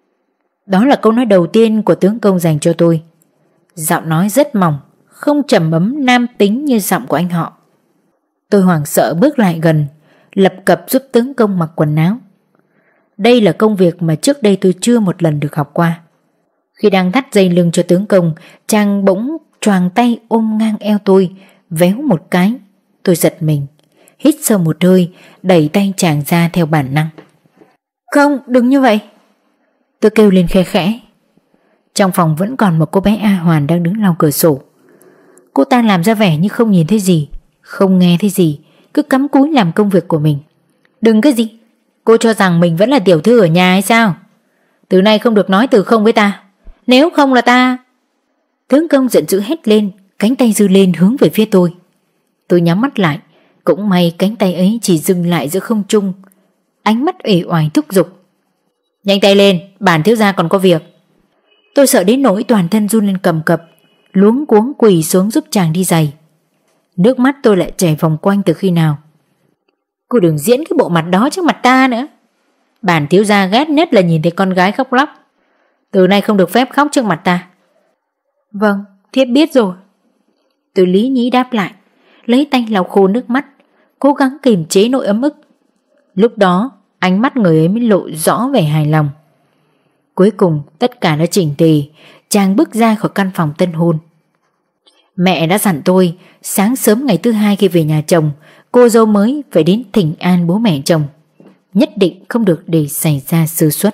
Đó là câu nói đầu tiên của tướng công dành cho tôi. Giọng nói rất mỏng, không trầm ấm nam tính như giọng của anh họ. Tôi hoảng sợ bước lại gần, lập cập giúp tướng công mặc quần áo. Đây là công việc mà trước đây tôi chưa một lần được học qua. Khi đang thắt dây lưng cho tướng công, chàng bỗng choàng tay ôm ngang eo tôi, véo một cái. Tôi giật mình, hít sâu một hơi, đẩy tay chàng ra theo bản năng. Không, đừng như vậy. Tôi kêu lên khe khẽ. Trong phòng vẫn còn một cô bé A Hoàn đang đứng lau cửa sổ. Cô ta làm ra vẻ như không nhìn thấy gì, không nghe thấy gì, cứ cắm cúi làm công việc của mình. Đừng cái gì? Cô cho rằng mình vẫn là tiểu thư ở nhà hay sao? Từ nay không được nói từ không với ta. Nếu không là ta... Tướng công giận dữ hét lên, cánh tay giơ lên hướng về phía tôi. Tôi nhắm mắt lại, Cũng may cánh tay ấy chỉ dừng lại giữa không trung. Ánh mắt uể oải thúc giục: "Nhanh tay lên, bản thiếu gia còn có việc." Tôi sợ đến nỗi toàn thân run lên cầm cập, luống cuống quỳ xuống giúp chàng đi giày. Nước mắt tôi lại chảy vòng quanh từ khi nào. Cô đừng diễn cái bộ mặt đó trước mặt ta nữa. Bản thiếu gia ghét nhất là nhìn thấy con gái khóc lóc. Từ nay không được phép khóc trước mặt ta. Vâng, thiếp biết rồi. Tôi lý nhí đáp lại, lấy tay lau khô nước mắt, cố gắng kiềm chế nỗi ấm ức. Lúc đó ánh mắt người ấy mới lộ rõ vẻ hài lòng. Cuối cùng tất cả đã chỉnh tề, chàng bước ra khỏi căn phòng tân hôn. Mẹ đã dặn tôi sáng sớm ngày thứ hai khi về nhà chồng, cô dâu mới phải đến thỉnh an bố mẹ chồng, nhất định không được để xảy ra sơ suất.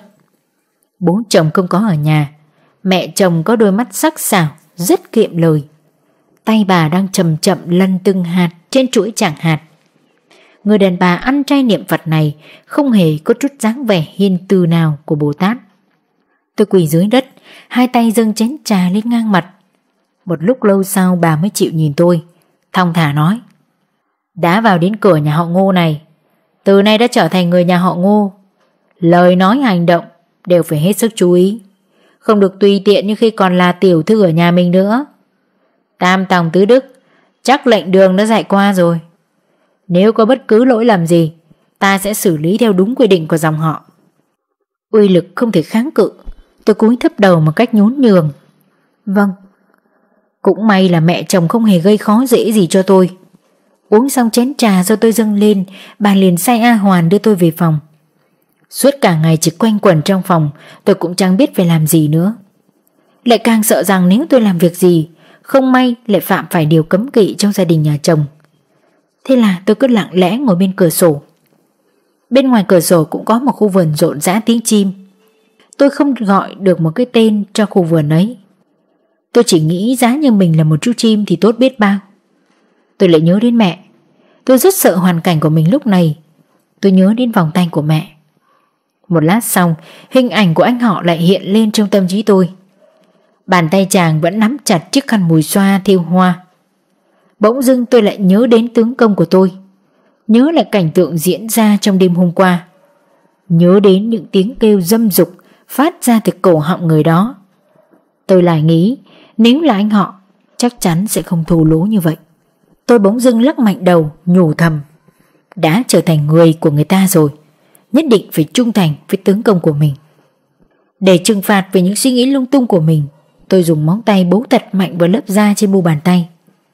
Bố chồng không có ở nhà, mẹ chồng có đôi mắt sắc sảo rất kiệm lời. Tay bà đang chậm chậm lăn từng hạt trên chuỗi chảng hạt. Người đàn bà ăn chay niệm Phật này không hề có chút dáng vẻ hiền từ nào của Bồ Tát. Tôi quỳ dưới đất, hai tay dâng chén trà lên ngang mặt. Một lúc lâu sau bà mới chịu nhìn tôi, thong thả nói: "Đã vào đến cửa nhà họ Ngô này, từ nay đã trở thành người nhà họ Ngô. Lời nói hành động đều phải hết sức chú ý, không được tùy tiện như khi còn là tiểu thư ở nhà mình nữa. Tam tòng tứ đức chắc lệnh đường đã dạy qua rồi. Nếu có bất cứ lỗi lầm gì, ta sẽ xử lý theo đúng quy định của dòng họ." Uy lực không thể kháng cự, tôi cúi thấp đầu một cách nhún nhường. Vâng. Cũng may là mẹ chồng không hề gây khó dễ gì cho tôi. Uống xong chén trà do tôi dâng lên, bà liền sai A Hoàn đưa tôi về phòng. Suốt cả ngày chỉ quanh quẩn trong phòng, tôi cũng chẳng biết phải làm gì nữa. Lại càng sợ rằng nếu tôi làm việc gì, không may lại phạm phải điều cấm kỵ trong gia đình nhà chồng. Thế là tôi cứ lặng lẽ ngồi bên cửa sổ. Bên ngoài cửa sổ cũng có một khu vườn rộn rã tiếng chim. Tôi không gọi được một cái tên cho khu vườn ấy. Tôi chỉ nghĩ giá như mình là một chú chim thì tốt biết bao. Tôi lại nhớ đến mẹ. Tôi rất sợ hoàn cảnh của mình lúc này. Tôi nhớ đến vòng tay của mẹ. Một lát sau, hình ảnh của anh họ lại hiện lên trong tâm trí tôi. Bàn tay chàng vẫn nắm chặt chiếc khăn mùi xoa thêu hoa. Bỗng dưng tôi lại nhớ đến tướng công của tôi, nhớ lại cảnh tượng diễn ra trong đêm hôm qua, nhớ đến những tiếng kêu dâm dục phát ra từ cổ họng người đó. Tôi lại nghĩ nếu là anh họ chắc chắn sẽ không thô lỗ như vậy. Tôi bỗng dưng lắc mạnh đầu, nhủ thầm: đã trở thành người của người ta rồi, nhất định phải trung thành với tướng công của mình. Để trừng phạt về những suy nghĩ lung tung của mình, tôi dùng móng tay bấu thật mạnh vào lớp da trên mu bàn tay.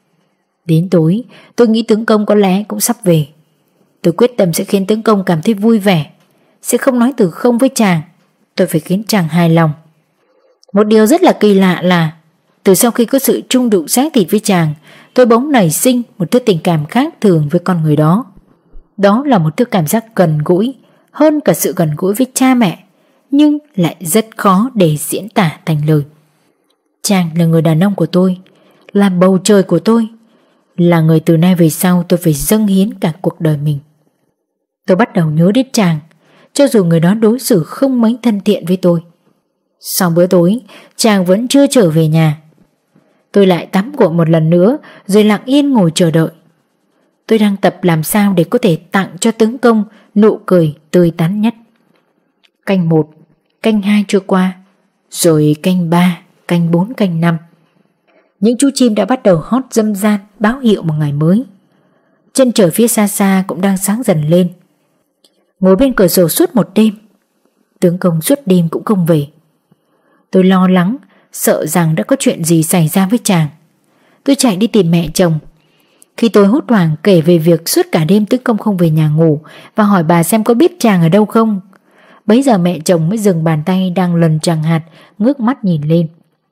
Đến tối, tôi nghĩ tướng công có lẽ cũng sắp về. Tôi quyết tâm sẽ khiến tướng công cảm thấy vui vẻ, sẽ không nói từ không với chàng. Tôi phải khiến chàng hài lòng. Một điều rất là kỳ lạ là từ sau khi có sự chung đụng xác thịt với chàng, tôi bỗng nảy sinh một thứ tình cảm khác thường với con người đó. Đó là một thứ cảm giác gần gũi hơn cả sự gần gũi với cha mẹ, nhưng lại rất khó để diễn tả thành lời. Chàng là người đàn ông của tôi, là bầu trời của tôi, là người từ nay về sau tôi phải dâng hiến cả cuộc đời mình. Tôi bắt đầu nhớ đến chàng, cho dù người đó đối xử không mấy thân thiện với tôi. Sau bữa tối, chàng vẫn chưa trở về nhà. Tôi lại tắm gội một lần nữa, rồi lặng yên ngồi chờ đợi. Tôi đang tập làm sao để có thể tặng cho tướng công nụ cười tươi tắn nhất. Canh một, canh hai trôi qua, rồi canh ba, canh bốn, canh năm. Những chú chim đã bắt đầu hót râm ran báo hiệu một ngày mới. Chân trời phía xa xa cũng đang sáng dần lên. Ngồi bên cửa sổ suốt một đêm, tướng công suốt đêm cũng không về. Tôi lo lắng, sợ rằng đã có chuyện gì xảy ra với chàng. Tôi chạy đi tìm mẹ chồng. Khi tôi hốt hoảng kể về việc suốt cả đêm tướng công không về nhà ngủ và hỏi bà xem có biết chàng ở đâu không, bấy giờ mẹ chồng mới dừng bàn tay đang lần chàng hạt, ngước mắt nhìn lên.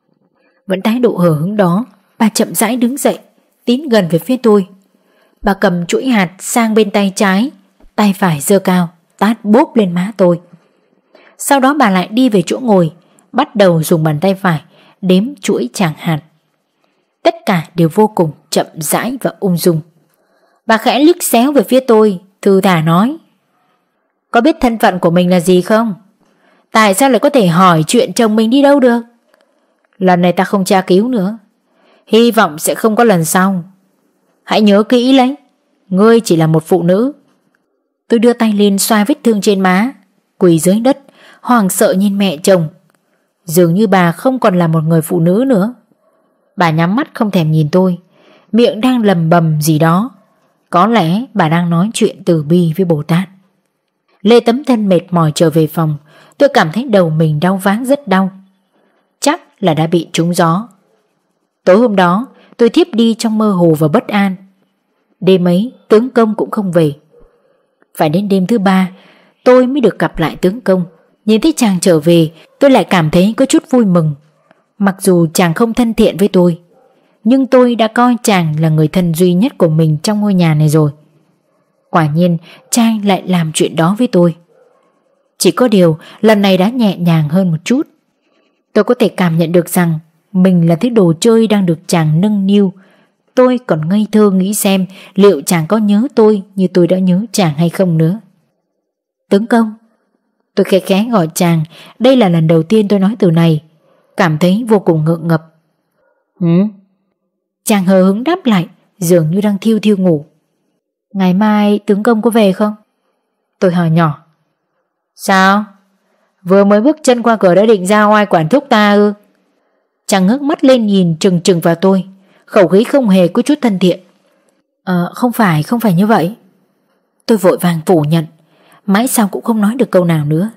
Vẫn thái độ hờ hững đó, bà chậm rãi đứng dậy, tiến gần về phía tôi. Bà cầm chuỗi hạt sang bên tay trái, tay phải giơ cao, tát bốp lên má tôi. Sau đó bà lại đi về chỗ ngồi, bắt đầu dùng bàn tay phải đếm chuỗi tràng hạt. Tất cả đều vô cùng chậm rãi và ung dung. Bà khẽ liếc xéo về phía tôi, thư thả nói: có biết thân phận của mình là gì không? Tại sao lại có thể hỏi chuyện chồng mình đi đâu được? Lần này ta không tra cứu nữa, hy vọng sẽ không có lần sau. Hãy nhớ kỹ lấy, ngươi chỉ là một phụ nữ. Tôi đưa tay lên xoa vết thương trên má, quỳ dưới đất, hoảng sợ nhìn mẹ chồng. Dường như bà không còn là một người phụ nữ nữa. Bà nhắm mắt không thèm nhìn tôi, miệng đang lầm bầm gì đó. Có lẽ bà đang nói chuyện từ bi với Bồ Tát. Lê tấm thân mệt mỏi trở về phòng. Tôi cảm thấy đầu mình đau váng rất đau. Chắc là đã bị trúng gió. Tối hôm đó tôi thiếp đi trong mơ hồ và bất an. Đêm ấy tướng công cũng không về. Phải đến đêm thứ ba tôi mới được gặp lại tướng công. Nhìn thấy chàng trở về, tôi lại cảm thấy có chút vui mừng. Mặc dù chàng không thân thiện với tôi, nhưng tôi đã coi chàng là người thân duy nhất của mình trong ngôi nhà này rồi. Quả nhiên chàng lại làm chuyện đó với tôi. Chỉ có điều lần này đã nhẹ nhàng hơn một chút. Tôi có thể cảm nhận được rằng mình là thứ đồ chơi đang được chàng nâng niu. Tôi còn ngây thơ nghĩ xem liệu chàng có nhớ tôi như tôi đã nhớ chàng hay không nữa. Tướng công. Tôi khẽ khẽ gọi chàng. Đây là lần đầu tiên tôi nói từ này, cảm thấy vô cùng ngượng ngập. Ừ? Chàng hờ hững đáp lại, dường như đang thiêu thiêu ngủ. Ngày mai tướng công có về không? Tôi hỏi nhỏ. Sao? Vừa mới bước chân qua cửa đã định ra oai quản thúc ta ư? Chàng ngước mắt lên nhìn trừng trừng vào tôi, khẩu khí không hề có chút thân thiện. Ờ không phải, không phải như vậy. Tôi vội vàng phủ nhận, mãi sau cũng không nói được câu nào nữa.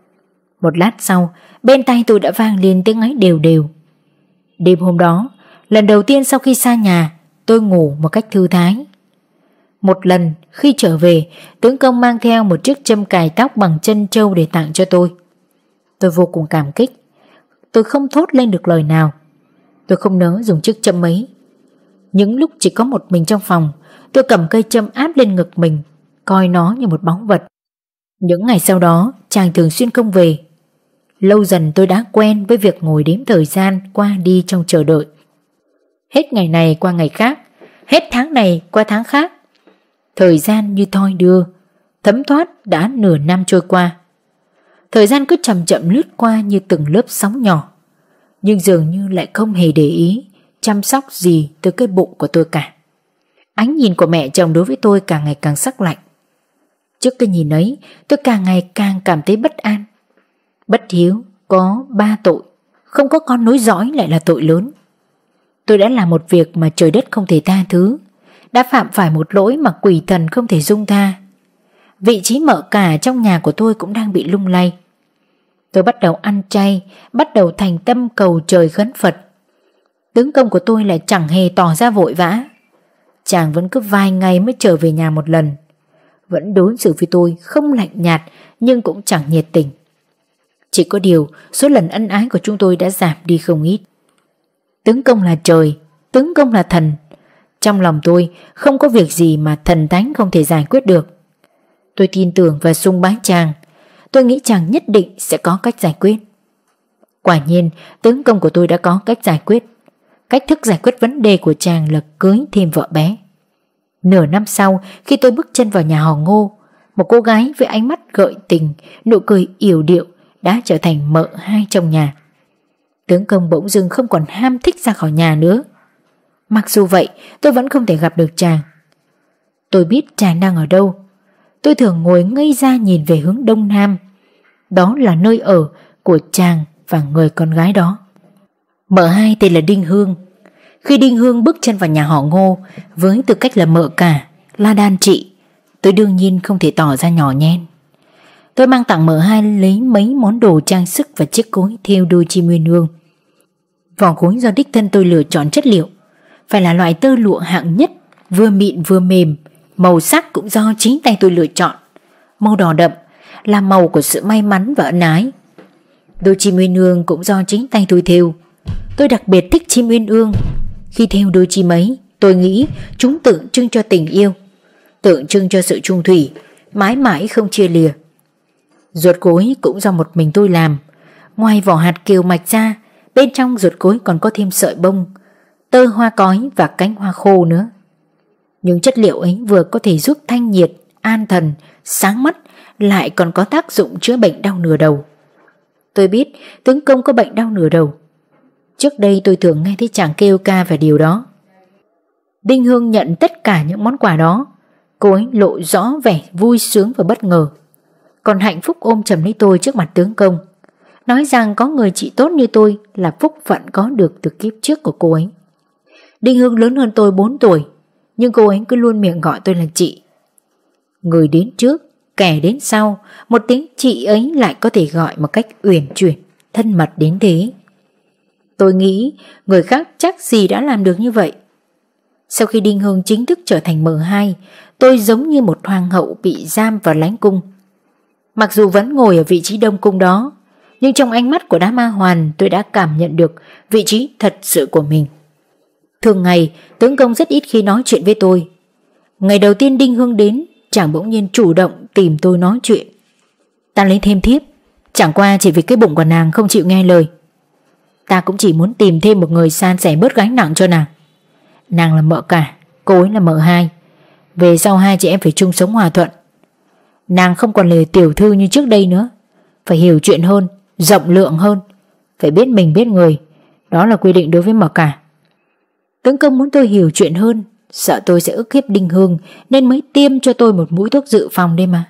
Một lát sau, bên tai tôi đã vang lên tiếng ấy đều đều. Đêm hôm đó, lần đầu tiên sau khi xa nhà, tôi ngủ một cách thư thái. Một lần khi trở về, tướng công mang theo một chiếc châm cài tóc bằng chân trâu để tặng cho tôi. Tôi vô cùng cảm kích. Tôi không thốt lên được lời nào. Tôi không nỡ dùng chiếc châm ấy. Những lúc chỉ có một mình trong phòng, tôi cầm cây châm áp lên ngực mình, coi nó như một báu vật. Những ngày sau đó, chàng thường xuyên không về. Lâu dần tôi đã quen với việc ngồi đếm thời gian qua đi trong chờ đợi. Hết ngày này qua ngày khác, hết tháng này qua tháng khác. Thời gian như thoi đưa, thấm thoát đã nửa năm trôi qua. Thời gian cứ chậm chậm lướt qua như từng lớp sóng nhỏ, nhưng dường như lại không hề để ý, chăm sóc gì từ cái bụng của tôi cả. Ánh nhìn của mẹ chồng đối với tôi càng ngày càng sắc lạnh. Trước cái nhìn ấy, tôi càng ngày càng cảm thấy bất an. Bất hiếu có ba tội, không có con nối dõi lại là tội lớn. Tôi đã làm một việc mà trời đất không thể tha thứ, đã phạm phải một lỗi mà quỷ thần không thể dung tha. Vị trí mợ cả trong nhà của tôi cũng đang bị lung lay. Tôi bắt đầu ăn chay, bắt đầu thành tâm cầu trời khấn Phật. Tướng công của tôi lại chẳng hề tỏ ra vội vã. Chàng vẫn cứ vài ngày mới trở về nhà một lần. Vẫn đối xử với tôi không lạnh nhạt nhưng cũng chẳng nhiệt tình. Chỉ có điều số lần ân ái của chúng tôi đã giảm đi không ít. Tướng công là trời, tướng công là thần. Trong lòng tôi không có việc gì mà thần thánh không thể giải quyết được. Tôi tin tưởng và sung bái chàng. Tôi nghĩ chàng nhất định sẽ có cách giải quyết. Quả nhiên tướng công của tôi đã có cách giải quyết. Cách thức giải quyết vấn đề của chàng là cưới thêm vợ bé. Nửa năm sau, khi tôi bước chân vào nhà họ Ngô, một cô gái với ánh mắt gợi tình, nụ cười yểu điệu đã trở thành mợ hai trong nhà. Tướng công bỗng dưng không còn ham thích ra khỏi nhà nữa. Mặc dù vậy, tôi vẫn không thể gặp được chàng. Tôi biết chàng đang ở đâu. Tôi thường ngồi ngây ra nhìn về hướng đông nam. Đó là nơi ở của chàng và người con gái đó. Mợ hai tên là Đinh Hương. Khi Đinh Hương bước chân vào nhà họ Ngô với tư cách là mợ cả, là đàn chị, tôi đương nhiên không thể tỏ ra nhỏ nhen. Tôi mang tặng mợ hai lấy mấy món đồ trang sức và chiếc gối thêu đôi chim nguyên ương. Vỏ gối do đích thân tôi lựa chọn chất liệu, phải là loại tơ lụa hạng nhất, vừa mịn vừa mềm. Màu sắc cũng do chính tay tôi lựa chọn. Màu đỏ đậm là màu của sự may mắn và ân ái. Đôi chim uyên ương cũng do chính tay tôi thêu. Tôi đặc biệt thích chim uyên ương. Khi thêu đôi chim ấy, tôi nghĩ chúng tượng trưng cho tình yêu, tượng trưng cho sự chung thủy, mãi mãi không chia lìa. Ruột gối cũng do một mình tôi làm. Ngoài vỏ hạt kiều mạch ra, bên trong ruột gối còn có thêm sợi bông, tơ hoa cói và cánh hoa khô nữa. Những chất liệu ấy vừa có thể giúp thanh nhiệt, an thần, sáng mắt, lại còn có tác dụng chữa bệnh đau nửa đầu. Tôi biết tướng công có bệnh đau nửa đầu. Trước đây tôi thường nghe thấy chàng kêu ca về điều đó. Đinh Hương nhận tất cả những món quà đó, Cô ấy lộ rõ vẻ vui sướng và bất ngờ, còn hạnh phúc ôm chầm lấy tôi trước mặt tướng công, nói rằng có người chị tốt như tôi là phúc phận có được từ kiếp trước của cô ấy. Đinh Hương lớn hơn tôi bốn tuổi, nhưng cô ấy cứ luôn miệng gọi tôi là chị. Người đến trước, kẻ đến sau, một tiếng chị ấy lại có thể gọi một cách uyển chuyển, thân mật đến thế. Tôi nghĩ người khác chắc gì đã làm được như vậy. Sau khi Đinh Hương chính thức trở thành mờ hai, tôi giống như một hoàng hậu bị giam vào lãnh cung. Mặc dù vẫn ngồi ở vị trí đông cung đó, nhưng trong ánh mắt của đám ma hoàn tôi đã cảm nhận được vị trí thật sự của mình. Thường ngày, tướng công rất ít khi nói chuyện với tôi. Ngày đầu tiên Đinh Hương đến, chàng bỗng nhiên chủ động tìm tôi nói chuyện. Ta lấy thêm thiếp, chẳng qua chỉ vì cái bụng của nàng không chịu nghe lời. Ta cũng chỉ muốn tìm thêm một người san sẻ bớt gánh nặng cho nàng. Nàng là mợ cả, cô ấy là mợ hai. Về sau hai chị em phải chung sống hòa thuận. Nàng không còn là tiểu thư như trước đây nữa, phải hiểu chuyện hơn, rộng lượng hơn, phải biết mình biết người. Đó là quy định đối với mợ cả. Tướng công muốn tôi hiểu chuyện hơn, sợ tôi sẽ ức hiếp Đinh Hương, nên mới tiêm cho tôi một mũi thuốc dự phòng đây mà.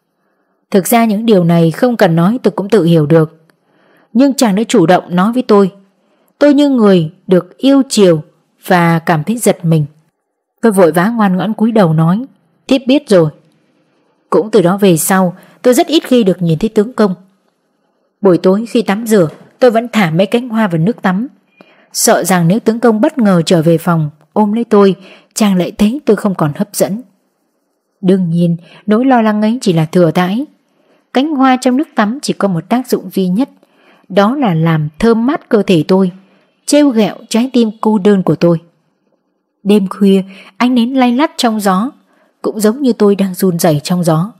Thực ra những điều này không cần nói tôi cũng tự hiểu được. Nhưng chàng đã chủ động nói với tôi. Tôi như người được yêu chiều và cảm thấy giật mình. Tôi vội vã ngoan ngoãn cúi đầu nói, thiếp biết rồi. Cũng từ đó về sau, tôi rất ít khi được nhìn thấy tướng công. Buổi tối khi tắm rửa, tôi vẫn thả mấy cánh hoa vào nước tắm, sợ rằng nếu tướng công bất ngờ trở về phòng ôm lấy tôi, chàng lại thấy tôi không còn hấp dẫn. Đương nhiên, nỗi lo lắng ấy chỉ là thừa thãi. Cánh hoa trong nước tắm chỉ có một tác dụng duy nhất, đó là làm thơm mát cơ thể tôi, trêu ghẹo trái tim cô đơn của tôi. Đêm khuya, ánh nến lay lắt trong gió, cũng giống như tôi đang run rẩy trong gió.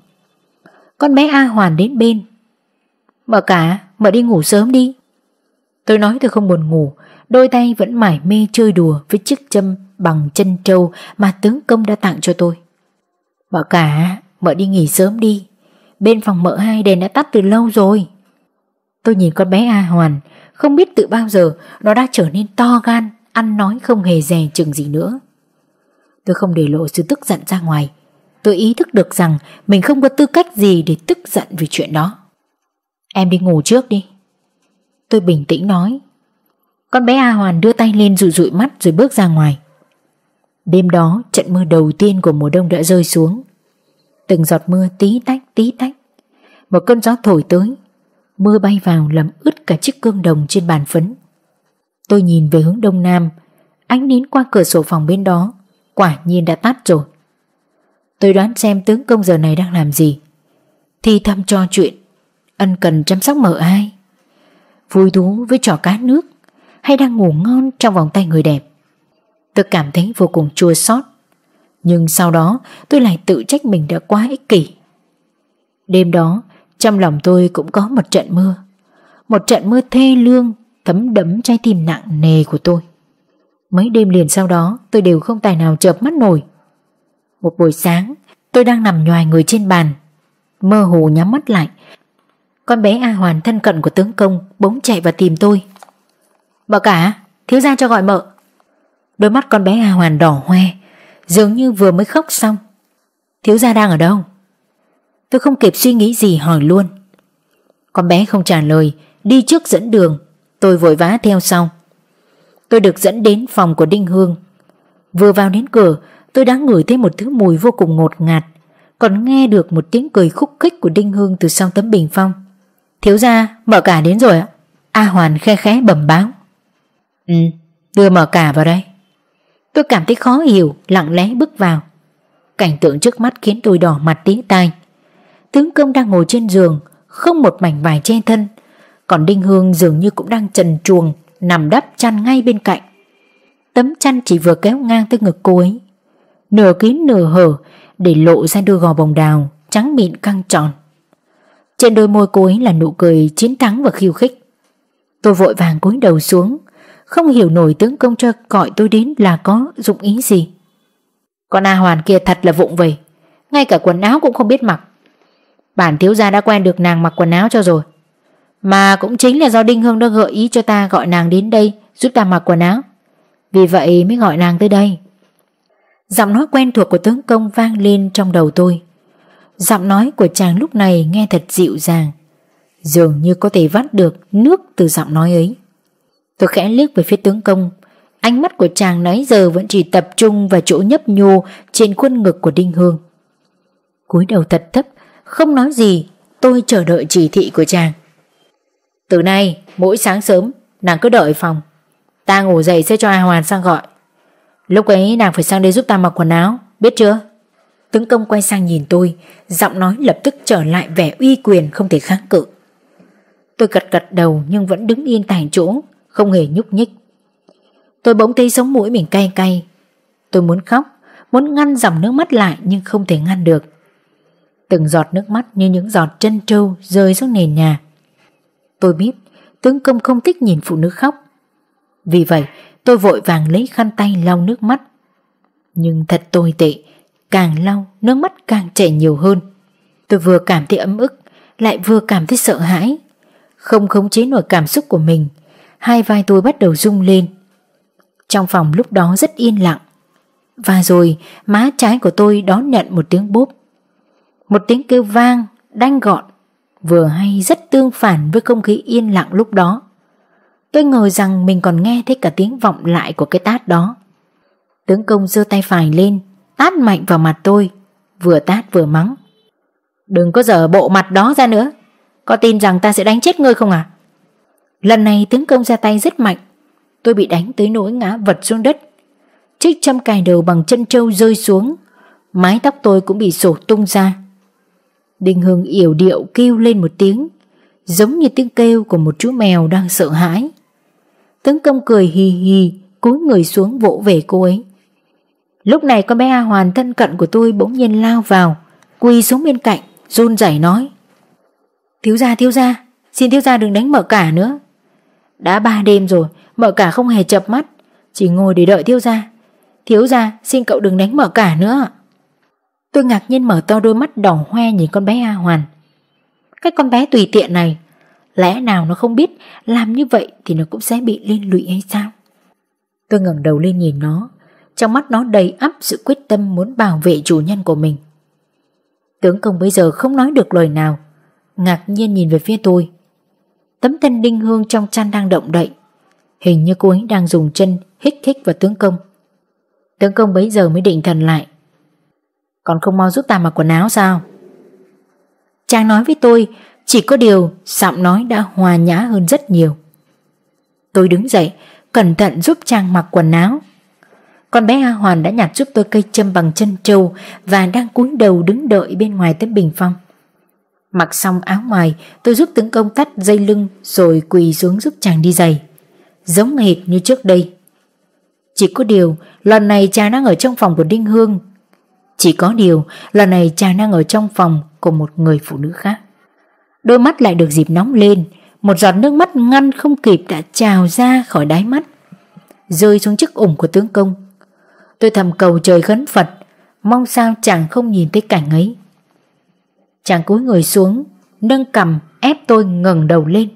Con bé A Hoàn đến bên. Mợ cả, mợ đi ngủ sớm đi. Tôi nói tôi không buồn ngủ, đôi tay vẫn mải mê chơi đùa với chiếc châm bằng chân trâu mà tướng công đã tặng cho tôi. Mợ cả, mợ đi nghỉ sớm đi. Bên phòng mợ hai đèn đã tắt từ lâu rồi. Tôi nhìn con bé A Hoàn, không biết từ bao giờ nó đã trở nên to gan, ăn nói không hề dè chừng gì nữa. Tôi không để lộ sự tức giận ra ngoài. Tôi ý thức được rằng mình không có tư cách gì để tức giận vì chuyện đó. Em đi ngủ trước đi. Tôi bình tĩnh nói. Con bé A Hoàn đưa tay lên dụi dụi mắt rồi bước ra ngoài. Đêm đó trận mưa đầu tiên của mùa đông đã rơi xuống. Từng giọt mưa tí tách tí tách. Một cơn gió thổi tới, mưa bay vào làm ướt cả chiếc gương đồng trên bàn phấn. Tôi nhìn về hướng đông nam, ánh nến qua cửa sổ phòng bên đó quả nhiên đã tắt rồi. Tôi đoán xem tướng công giờ này đang làm gì. Thì thầm trò chuyện, ân cần chăm sóc mợ ai, vui thú với trò cá nước, hay đang ngủ ngon trong vòng tay người đẹp. Tôi cảm thấy vô cùng chua xót. Nhưng sau đó tôi lại tự trách mình đã quá ích kỷ. Đêm đó trong lòng tôi cũng có một trận mưa. Một trận mưa thê lương thấm đẫm trái tim nặng nề của tôi. Mấy đêm liền sau đó tôi đều không tài nào chợp mắt nổi. Một buổi sáng tôi đang nằm nhoài người trên bàn, mơ hồ nhắm mắt lại. Con bé A Hoàn thân cận của tướng công bỗng chạy vào tìm tôi. Mợ cả, thiếu gia cho gọi mợ. Đôi mắt con bé A Hoàn đỏ hoe, dường như vừa mới khóc xong. Thiếu gia đang ở đâu? Tôi không kịp suy nghĩ gì hỏi luôn. Con bé không trả lời, đi trước dẫn đường. Tôi vội vã theo sau. Tôi được dẫn đến phòng của Đinh Hương. Vừa vào đến cửa, tôi đã ngửi thấy một thứ mùi vô cùng ngột ngạt, còn nghe được một tiếng cười khúc khích của Đinh Hương từ sau tấm bình phong. Thiếu gia, mợ cả đến rồi ạ. A Hoàn khe khẽ bẩm báo. Ừ, đưa mợ cả vào đây. Tôi cảm thấy khó hiểu, lặng lẽ bước vào. Cảnh tượng trước mắt khiến tôi đỏ mặt tía tai. Tướng công đang ngồi trên giường, không một mảnh vải che thân, còn Đinh Hương dường như cũng đang trần truồng nằm đắp chăn ngay bên cạnh. Tấm chăn chỉ vừa kéo ngang tới ngực cô ấy, nửa kín nửa hở để lộ ra đôi gò bồng đào trắng mịn căng tròn. Trên đôi môi cô ấy là nụ cười chiến thắng và khiêu khích. Tôi vội vàng cúi đầu xuống, không hiểu nổi tướng công cho gọi tôi đến là có dụng ý gì. Con A Hoàn kia thật là vụng về, ngay cả quần áo cũng không biết mặc. Bản thiếu gia đã quen được nàng mặc quần áo cho rồi, mà cũng chính là do Đinh Hương đã gợi ý cho ta gọi nàng đến đây giúp ta mặc quần áo, vì vậy mới gọi nàng tới đây. Giọng nói quen thuộc của tướng công vang lên trong đầu tôi. Giọng nói của chàng lúc này nghe thật dịu dàng, dường như có thể vắt được nước từ giọng nói ấy. Tôi khẽ liếc về phía tướng công. Ánh mắt của chàng nãy giờ vẫn chỉ tập trung vào chỗ nhấp nhô trên khuôn ngực của Đinh Hương. Cúi đầu thật thấp, không nói gì, tôi chờ đợi chỉ thị của chàng. Từ nay mỗi sáng sớm nàng cứ đợi phòng, ta ngủ dậy sẽ cho A Hoàn sang gọi. Lúc ấy nàng phải sang đây giúp ta mặc quần áo, biết chưa? Tướng công quay sang nhìn tôi, giọng nói lập tức trở lại vẻ uy quyền không thể kháng cự. Tôi gật gật đầu nhưng vẫn đứng yên tại chỗ, không hề nhúc nhích. Tôi bỗng thấy sống mũi mình cay cay. Tôi muốn khóc, muốn ngăn dòng nước mắt lại nhưng không thể ngăn được. Từng giọt nước mắt như những giọt trân trâu rơi xuống nền nhà. Tôi biết tướng công không thích nhìn phụ nữ khóc. Vì vậy tôi vội vàng lấy khăn tay lau nước mắt. Nhưng thật tồi tệ, càng lau nước mắt càng chảy nhiều hơn. Tôi vừa cảm thấy ấm ức, lại vừa cảm thấy sợ hãi. Không khống chế nổi cảm xúc của mình, hai vai tôi bắt đầu rung lên. Trong phòng lúc đó rất yên lặng. Và rồi má trái của tôi đón nhận một tiếng bốp. Một tiếng kêu vang, đanh gọn, vừa hay rất tương phản với không khí yên lặng lúc đó. Tôi ngờ rằng mình còn nghe thấy cả tiếng vọng lại của cái tát đó. Tướng công giơ tay phải lên, tát mạnh vào mặt tôi, vừa tát vừa mắng. Đừng có dở bộ mặt đó ra nữa, có tin rằng ta sẽ đánh chết ngươi không à? Lần này tướng công ra tay rất mạnh. Tôi bị đánh tới nỗi ngã vật xuống đất. Chiếc châm cài đầu bằng chân trâu rơi xuống, mái tóc tôi cũng bị xổ tung ra. Đinh Hương yểu điệu kêu lên một tiếng, giống như tiếng kêu của một chú mèo đang sợ hãi. Tướng công cười hì hì, cúi người xuống vỗ về cô ấy. Lúc này con bé A Hoàn thân cận của tôi bỗng nhiên lao vào, quỳ xuống bên cạnh, run rẩy nói: Thiếu gia, thiếu gia, xin thiếu gia đừng đánh Mợ Cả nữa. Đã ba đêm rồi, Mợ Cả không hề chợp mắt, chỉ ngồi để đợi thiếu gia. Thiếu gia, xin cậu đừng đánh Mợ Cả nữa. Tôi ngạc nhiên mở to đôi mắt đỏ hoe nhìn con bé A Hoàn. Cái con bé tùy tiện này, lẽ nào nó không biết làm như vậy thì nó cũng sẽ bị liên lụy hay sao? Tôi ngẩng đầu lên nhìn nó, trong mắt nó đầy ắp sự quyết tâm muốn bảo vệ chủ nhân của mình. Tướng công bây giờ không nói được lời nào, ngạc nhiên nhìn về phía tôi. Tấm thân Đinh Hương trong chăn đang động đậy, hình như cô ấy đang dùng chân hích hích vào tướng công. Tướng công bấy giờ mới định thần lại. Còn không mau giúp ta mặc quần áo sao? Chàng nói với tôi, chỉ có điều giọng nói đã hòa nhã hơn rất nhiều. Tôi đứng dậy, cẩn thận giúp chàng mặc quần áo. Con bé A Hoàn đã nhặt giúp tôi cây châm bằng chân trâu và đang cúi đầu đứng đợi bên ngoài tấm bình phong. Mặc xong áo ngoài, tôi giúp tướng công thắt dây lưng rồi quỳ xuống giúp chàng đi giày, giống hệt như trước đây. Chỉ có điều lần này chàng đang ở trong phòng của Đinh Hương. Chỉ có điều lần này chàng đang ở trong phòng của một người phụ nữ khác. Đôi mắt lại được dịp nóng lên, một giọt nước mắt ngăn không kịp đã trào ra khỏi đáy mắt, rơi xuống chiếc ủng của tướng công. Tôi thầm cầu trời khấn Phật, mong sao chàng không nhìn thấy cảnh ấy. Chàng cúi người xuống, nâng cằm ép tôi ngẩng đầu lên.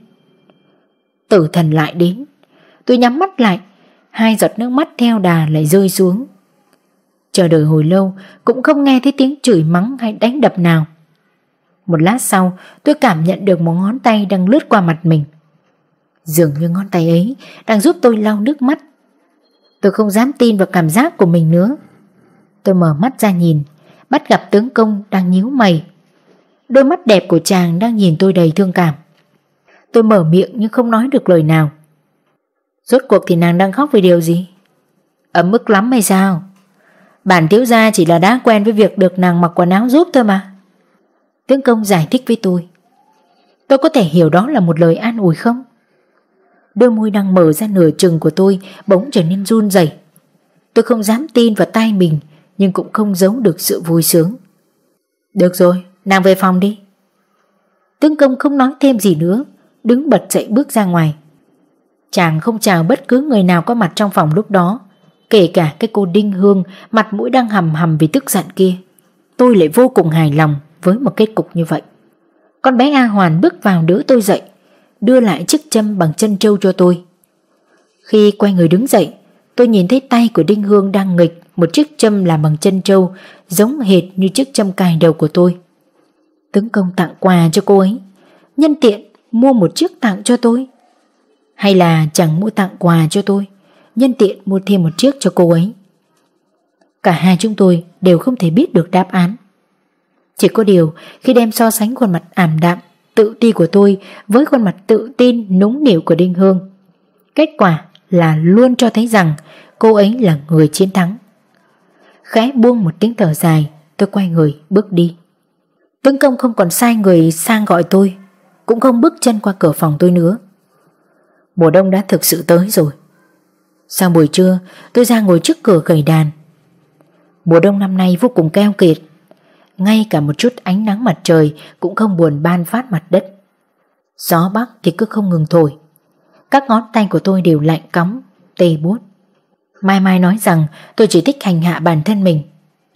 Tử thần lại đến. Tôi nhắm mắt lại, hai giọt nước mắt theo đà lại rơi xuống. Chờ đợi hồi lâu cũng không nghe thấy tiếng chửi mắng hay đánh đập nào. Một lát sau tôi cảm nhận được một ngón tay đang lướt qua mặt mình. Dường như ngón tay ấy đang giúp tôi lau nước mắt. Tôi không dám tin vào cảm giác của mình nữa. Tôi mở mắt ra nhìn, bắt gặp tướng công đang nhíu mày. Đôi mắt đẹp của chàng đang nhìn tôi đầy thương cảm. Tôi mở miệng nhưng không nói được lời nào. Rốt cuộc thì nàng đang khóc vì điều gì? Ấm ức lắm hay sao? Bản thiếu gia chỉ là đã quen với việc được nàng mặc quần áo giúp thôi mà. Tướng công giải thích với tôi. Tôi có thể hiểu đó là một lời an ủi không? Đôi môi đang mở ra nửa chừng của tôi bỗng trở nên run rẩy. Tôi không dám tin vào tai mình, nhưng cũng không giấu được sự vui sướng. Được rồi, nàng về phòng đi. Tướng công không nói thêm gì nữa, đứng bật dậy bước ra ngoài. Chàng không chào bất cứ người nào có mặt trong phòng lúc đó, kể cả cái cô Đinh Hương mặt mũi đang hầm hầm vì tức giận kia. Tôi lại vô cùng hài lòng với một kết cục như vậy. Con bé A Hoàn bước vào đỡ tôi dậy, đưa lại chiếc châm bằng chân trâu cho tôi. Khi quay người đứng dậy, tôi nhìn thấy tay của Đinh Hương đang nghịch một chiếc châm làm bằng chân trâu, giống hệt như chiếc châm cài đầu của tôi. Tướng công tặng quà cho cô ấy, nhân tiện mua một chiếc tặng cho tôi. Hay là chẳng mua tặng quà cho tôi, nhân tiện mua thêm một chiếc cho cô ấy. Cả hai chúng tôi đều không thể biết được đáp án. Chỉ có điều khi đem so sánh khuôn mặt ảm đạm, tự ti của tôi với khuôn mặt tự tin, nũng nịu của Đinh Hương, kết quả là luôn cho thấy rằng cô ấy là người chiến thắng. Khẽ buông một tiếng thở dài, tôi quay người bước đi. Tướng công không còn sai người sang gọi tôi, cũng không bước chân qua cửa phòng tôi nữa. Mùa đông đã thực sự tới rồi. Sang buổi trưa tôi ra ngồi trước cửa gầy đàn. Mùa đông năm nay vô cùng keo kiệt, ngay cả một chút ánh nắng mặt trời cũng không buồn ban phát mặt đất. Gió bắc thì cứ không ngừng thổi. Các ngón tay của tôi đều lạnh cóng, tê buốt. Mai Mai nói rằng tôi chỉ thích hành hạ bản thân mình.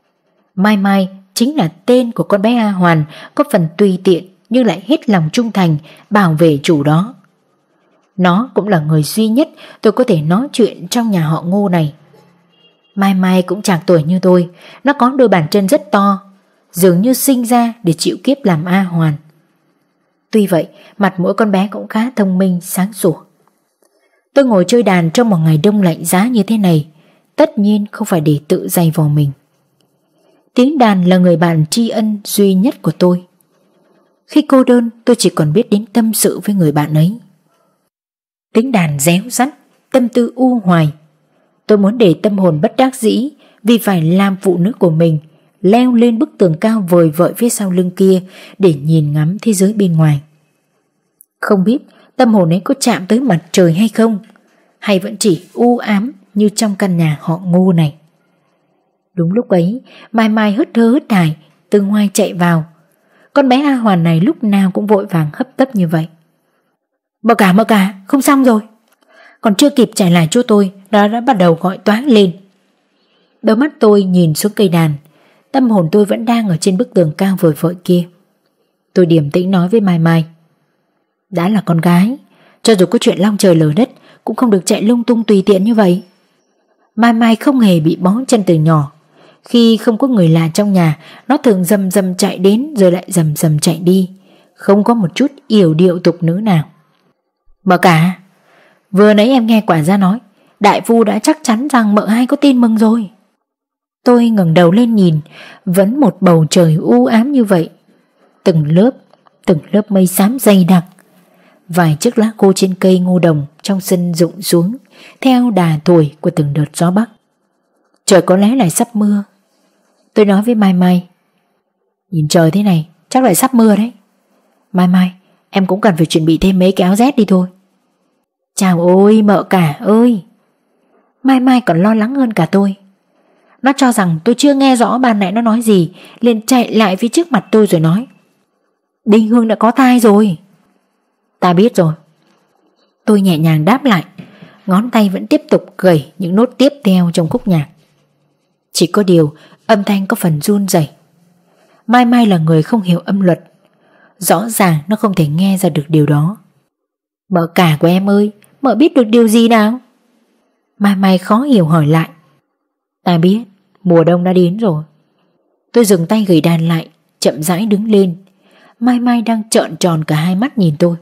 Mai Mai chính là tên của con bé A Hoàn, có phần tùy tiện nhưng lại hết lòng trung thành bảo vệ chủ đó. Nó cũng là người duy nhất tôi có thể nói chuyện trong nhà họ Ngô này. Mai Mai cũng chạc tuổi như tôi, nó có đôi bàn chân rất to, dường như sinh ra để chịu kiếp làm A Hoàn. Tuy vậy, mặt mỗi con bé cũng khá thông minh, sáng sủa. Tôi ngồi chơi đàn trong một ngày đông lạnh giá như thế này, tất nhiên không phải để tự dày vò mình. Tiếng đàn là người bạn tri ân duy nhất của tôi. Khi cô đơn, tôi chỉ còn biết đến tâm sự với người bạn ấy. Tiếng đàn réo rắt, tâm tư u hoài. Tôi muốn để tâm hồn bất đắc dĩ vì phải làm phụ nữ của mình leo lên bức tường cao vời vợi phía sau lưng kia để nhìn ngắm thế giới bên ngoài. Không biết tâm hồn ấy có chạm tới mặt trời hay không, hay vẫn chỉ u ám như trong căn nhà họ Ngô này. Đúng lúc ấy, Mai Mai hớt hơ hớt hải từ ngoài chạy vào. Con bé A Hoàn này lúc nào cũng vội vàng hấp tấp như vậy. Mợ cả, mợ cả, không xong rồi. Còn chưa kịp chạy lại chỗ tôi, nó đã bắt đầu gọi toáng lên. Đôi mắt tôi nhìn xuống cây đàn, tâm hồn tôi vẫn đang ở trên bức tường cao vời vợi kia. Tôi điềm tĩnh nói với Mai Mai: đã là con gái, cho dù có chuyện long trời lở đất cũng không được chạy lung tung tùy tiện như vậy. Mai Mai không hề bị bó chân từ nhỏ. Khi không có người lạ trong nhà, nó thường rầm rầm chạy đến rồi lại rầm rầm chạy đi, không có một chút yểu điệu tục nữ nào. Mợ cả, vừa nãy em nghe quản gia nói đại phu đã chắc chắn rằng mợ hai có tin mừng rồi. Tôi ngẩng đầu lên nhìn, vẫn một bầu trời u ám như vậy. Từng lớp, từng lớp mây xám dày đặc. Vài chiếc lá khô trên cây ngô đồng trong sân rụng xuống theo đà thổi của từng đợt gió bắc. Trời có lẽ lại sắp mưa. Tôi nói với Mai Mai: nhìn trời thế này chắc lại sắp mưa đấy. Mai Mai, em cũng cần phải chuẩn bị thêm mấy cái áo rét đi thôi. Chào ôi mợ cả ơi. Mai Mai còn lo lắng hơn cả tôi. Nó cho rằng tôi chưa nghe rõ ban nãy nó nói gì, liền chạy lại phía trước mặt tôi rồi nói: Đinh Hương đã có thai rồi. Ta biết rồi. Tôi nhẹ nhàng đáp lại, ngón tay vẫn tiếp tục gảy những nốt tiếp theo trong khúc nhạc. Chỉ có điều âm thanh có phần run rẩy. Mai Mai là người không hiểu âm luật, rõ ràng nó không thể nghe ra được điều đó. Mợ cả của em ơi, mợ biết được điều gì nào? Mai Mai khó hiểu hỏi lại. Ta biết, mùa đông đã đến rồi. Tôi dừng tay gửi đàn lại, chậm rãi đứng lên. Mai Mai đang trợn tròn cả hai mắt nhìn tôi.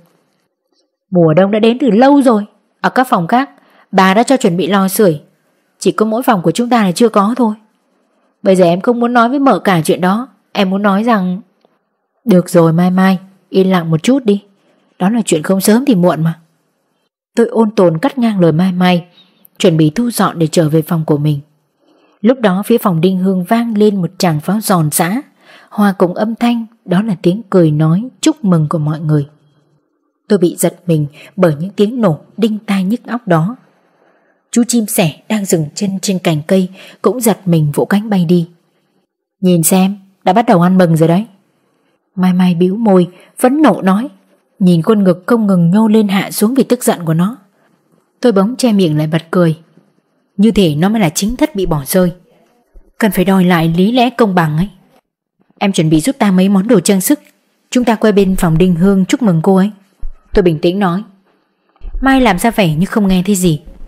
Mùa đông đã đến từ lâu rồi. Ở các phòng khác bà đã cho chuẩn bị lò sưởi, chỉ có mỗi phòng của chúng ta là chưa có thôi. Bây giờ em không muốn nói với mợ cả chuyện đó. Em muốn nói rằng... Được rồi Mai Mai, yên lặng một chút đi. Đó là chuyện không sớm thì muộn mà. Tôi ôn tồn cắt ngang lời Mai Mai, chuẩn bị thu dọn để trở về phòng của mình. Lúc đó phía phòng Đinh Hương vang lên một tràng pháo giòn giã, hòa cùng âm thanh đó là tiếng cười nói chúc mừng của mọi người. Tôi bị giật mình bởi những tiếng nổ đinh tai nhức óc đó. Chú chim sẻ đang dừng chân trên cành cây cũng giật mình vỗ cánh bay đi. Nhìn xem, đã bắt đầu ăn mừng rồi đấy. Mai Mai bĩu môi phẫn nộ nói, nhìn khuôn ngực không ngừng nhô lên hạ xuống vì tức giận của nó. Tôi bỗng che miệng lại bật cười. Như thể nó mới là chính thất bị bỏ rơi, cần phải đòi lại lý lẽ công bằng ấy. Em chuẩn bị giúp ta mấy món đồ trang sức, chúng ta quay bên phòng Đinh Hương chúc mừng cô ấy. Tôi bình tĩnh nói. Mai làm ra vẻ như không nghe thấy gì.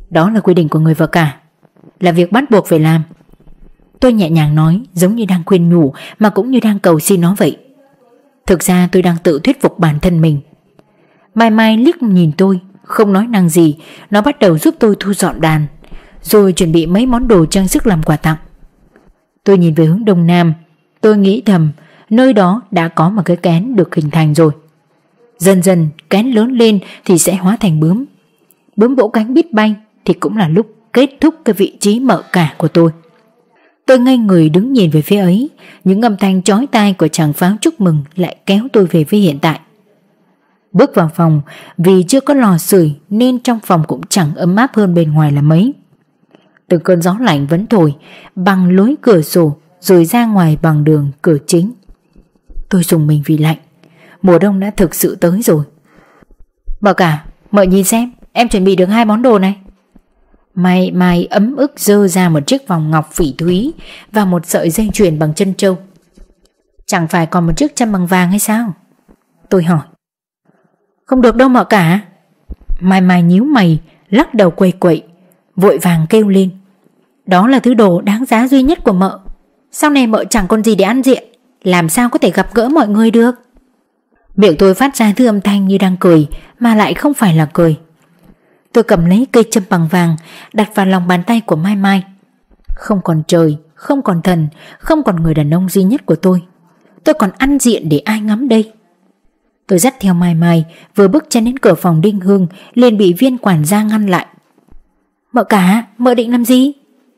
Đó là quy định của người vợ cả, là việc bắt buộc phải làm. Tôi nhẹ nhàng nói, giống như đang khuyên nhủ mà cũng như đang cầu xin nó vậy. Thực ra tôi đang tự thuyết phục bản thân mình. Mai Mai liếc nhìn tôi, không nói năng gì. Nó bắt đầu giúp tôi thu dọn đàn, rồi chuẩn bị mấy món đồ trang sức làm quà tặng. Tôi nhìn về hướng đông nam. Tôi nghĩ thầm, nơi đó đã có một cái kén được hình thành rồi. Dần dần kén lớn lên thì sẽ hóa thành bướm. Bướm vỗ cánh biết bay thì cũng là lúc kết thúc cái vị trí mợ cả của tôi. Tôi ngây người đứng nhìn về phía ấy. Những âm thanh chói tai của tràng pháo chúc mừng lại kéo tôi về với hiện tại. Bước vào phòng, vì chưa có lò sưởi nên trong phòng cũng chẳng ấm áp hơn bên ngoài là mấy. Từng cơn gió lạnh vẫn thổi bằng lối cửa sổ rồi ra ngoài bằng đường cửa chính. Tôi rùng mình vì lạnh. Mùa đông đã thực sự tới rồi. Mợ cả, mợ nhìn xem, em chuẩn bị được hai món đồ này. Mai Mai ấm ức giơ ra một chiếc vòng ngọc phỉ thúy và một sợi dây chuyền bằng chân trâu. Chẳng phải còn một chiếc châm bằng vàng hay sao? Tôi hỏi. Không được đâu mợ cả. Mai Mai nhíu mày, lắc đầu quầy quậy, vội vàng kêu lên. Đó là thứ đồ đáng giá duy nhất của mợ. Sau này mợ chẳng còn gì để ăn diện, làm sao có thể gặp gỡ mọi người được? Miệng tôi phát ra thứ âm thanh như đang cười mà lại không phải là cười. Tôi cầm lấy cây châm bằng vàng, đặt vào lòng bàn tay của Mai Mai. Không còn trời, không còn thần, không còn người đàn ông duy nhất của tôi. Tôi còn ăn diện để ai ngắm đây? Tôi dắt theo Mai Mai, vừa bước chân đến cửa phòng Đinh Hương liền bị viên quản gia ngăn lại. Mợ cả, mợ định làm gì?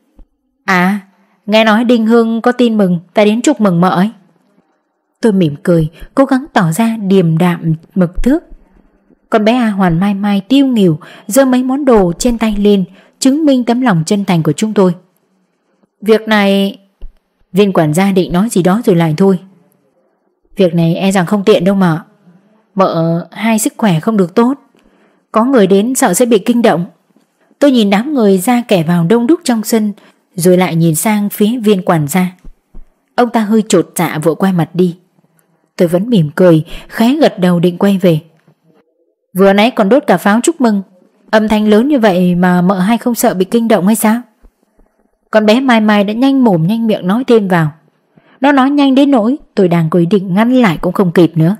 À, nghe nói Đinh Hương có tin mừng, ta đến chúc mừng mợ ấy. Tôi mỉm cười, cố gắng tỏ ra điềm đạm mực thước. Con bé A Hoàn Mai Mai tiêu nghỉu giơ mấy món đồ trên tay lên, chứng minh tấm lòng chân thành của chúng tôi. Việc này... Viên quản gia định nói gì đó rồi lại thôi. Việc này e rằng không tiện đâu mà. Mợ hai sức khỏe không được tốt, có người đến sợ sẽ bị kinh động. Tôi nhìn đám người ra kẻ vào đông đúc trong sân, rồi lại nhìn sang phía viên quản gia. Ông ta hơi chột dạ vội quay mặt đi. Tôi vẫn mỉm cười, khẽ gật đầu định quay về. Vừa nãy còn đốt cả pháo chúc mừng, âm thanh lớn như vậy mà mợ hai không sợ bị kinh động hay sao? Con bé Mai Mai đã nhanh mồm nhanh miệng nói thêm vào. Nó nói nhanh đến nỗi tôi đang có ý định ngăn lại cũng không kịp nữa.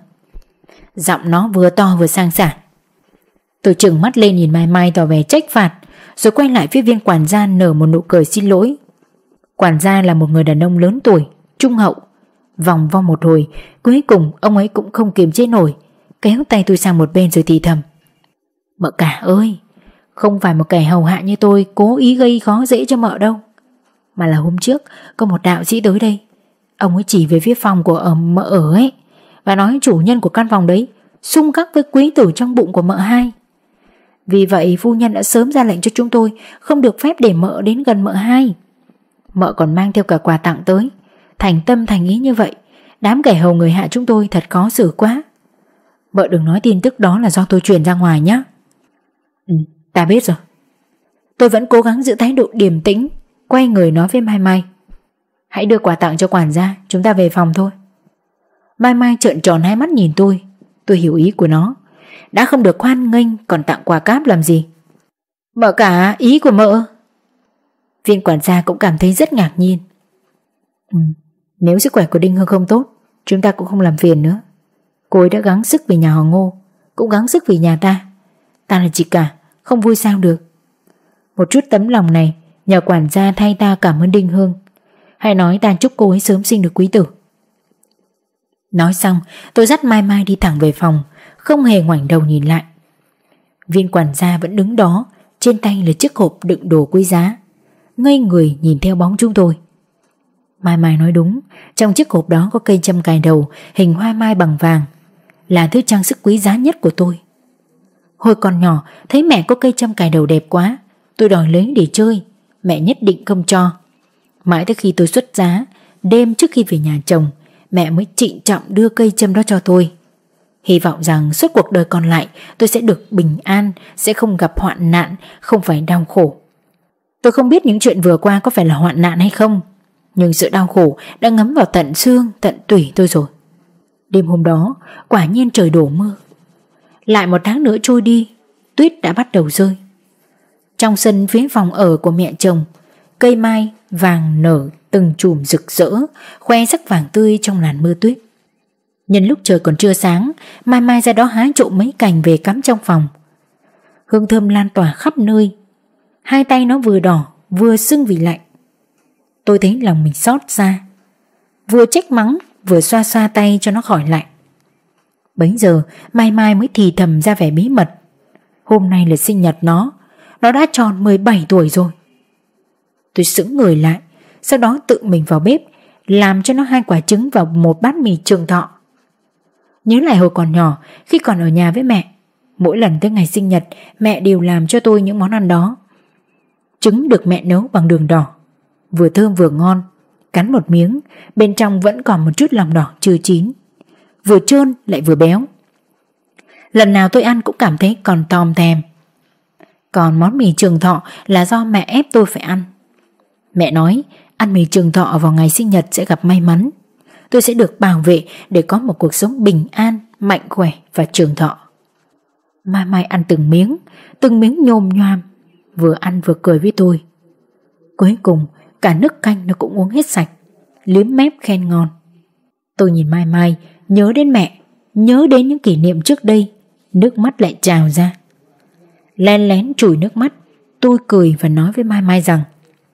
Giọng nó vừa to vừa sang sảng. Tôi trừng mắt lên nhìn Mai Mai tỏ vẻ trách phạt, rồi quay lại phía viên quản gia nở một nụ cười xin lỗi. Quản gia là một người đàn ông lớn tuổi, trung hậu. Vòng vo một hồi, cuối cùng ông ấy cũng không kiềm chế nổi, kéo tay tôi sang một bên rồi thì thầm. Mợ cả ơi, không phải một kẻ hầu hạ như tôi cố ý gây khó dễ cho mợ đâu, mà là hôm trước có một đạo sĩ tới đây. Ông ấy chỉ về phía phòng của ở mợ ở ấy và nói chủ nhân của căn phòng đấy xung khắc với quý tử trong bụng của mợ hai. Vì vậy phu nhân đã sớm ra lệnh cho chúng tôi không được phép để mợ đến gần mợ hai. Mợ còn mang theo cả quà tặng tới. Thành tâm thành ý như vậy, đám kẻ hầu người hạ chúng tôi thật khó xử quá. Mợ đừng nói tin tức đó là do tôi truyền ra ngoài nhé. Ừ, ta biết rồi. Tôi vẫn cố gắng giữ thái độ điềm tĩnh, quay người nói với Mai Mai. Hãy đưa quà tặng cho quản gia, chúng ta về phòng thôi. Mai Mai trợn tròn hai mắt nhìn tôi. Tôi hiểu ý của nó. Đã không được hoan nghênh còn tặng quà cáp làm gì? Mợ cả, ý của mợ. Viên quản gia cũng cảm thấy rất ngạc nhiên. Ừ, nếu sức khỏe của Đinh Hương không tốt, chúng ta cũng không làm phiền nữa. Cô ấy đã gắng sức vì nhà họ Ngô, cũng gắng sức vì nhà ta. Ta là chị cả, không vui sao được. Một chút tấm lòng này nhờ quản gia thay ta cảm ơn Đinh Hương. Hãy nói ta chúc cô ấy sớm sinh được quý tử. Nói xong tôi dắt Mai Mai đi thẳng về phòng, không hề ngoảnh đầu nhìn lại. Viên quản gia vẫn đứng đó, trên tay là chiếc hộp đựng đồ quý giá, ngây người nhìn theo bóng chúng tôi. Mai Mai nói đúng, trong chiếc hộp đó có cây châm cài đầu hình hoa mai bằng vàng, là thứ trang sức quý giá nhất của tôi. Hồi còn nhỏ thấy mẹ có cây châm cài đầu đẹp quá, tôi đòi lấy để chơi, mẹ nhất định không cho. Mãi tới khi tôi xuất giá, đêm trước khi về nhà chồng, mẹ mới trịnh trọng đưa cây châm đó cho tôi. Hy vọng rằng suốt cuộc đời còn lại tôi sẽ được bình an, sẽ không gặp hoạn nạn, không phải đau khổ. Tôi không biết những chuyện vừa qua có phải là hoạn nạn hay không, nhưng sự đau khổ đã ngấm vào tận xương, tận tủy tôi rồi. Đêm hôm đó quả nhiên trời đổ mưa. Lại một tháng nữa trôi đi, tuyết đã bắt đầu rơi. Trong sân phía phòng ở của mẹ chồng, cây mai vàng nở từng chùm rực rỡ, khoe sắc vàng tươi trong làn mưa tuyết. Nhân lúc trời còn chưa sáng, Mai Mai ra đó hái trộm mấy cành về cắm trong phòng. Hương thơm lan tỏa khắp nơi. Hai tay nó vừa đỏ vừa sưng vì lạnh. Tôi thấy lòng mình xót xa, vừa trách mắng vừa xoa xoa tay cho nó khỏi lạnh. Bấy giờ Mai Mai mới thì thầm ra vẻ bí mật. Hôm nay là sinh nhật nó. Nó đã tròn mười bảy tuổi rồi. Tôi sững người lại, sau đó tự mình vào bếp làm cho nó hai quả trứng vào một bát mì Trường Thọ. Nhớ lại hồi còn nhỏ, khi còn ở nhà với mẹ, mỗi lần tới ngày sinh nhật, mẹ đều làm cho tôi những món ăn đó. Trứng được mẹ nấu bằng đường đỏ, vừa thơm vừa ngon. Cắn một miếng, bên trong vẫn còn một chút lòng đỏ chưa chín, vừa trơn lại vừa béo. Lần nào tôi ăn cũng cảm thấy còn tòm thèm. Còn món mì Trường Thọ là do mẹ ép tôi phải ăn. Mẹ nói ăn mì Trường Thọ vào ngày sinh nhật sẽ gặp may mắn. Tôi sẽ được bảo vệ để có một cuộc sống bình an, mạnh khỏe và trường thọ. Mai Mai ăn từng miếng, từng miếng nhồm nhoàm, vừa ăn vừa cười với tôi. Cuối cùng cả nước canh nó cũng uống hết sạch, liếm mép khen ngon. Tôi nhìn Mai Mai, nhớ đến mẹ, nhớ đến những kỷ niệm trước đây, nước mắt lại trào ra. Len lén chùi nước mắt, tôi cười và nói với Mai Mai rằng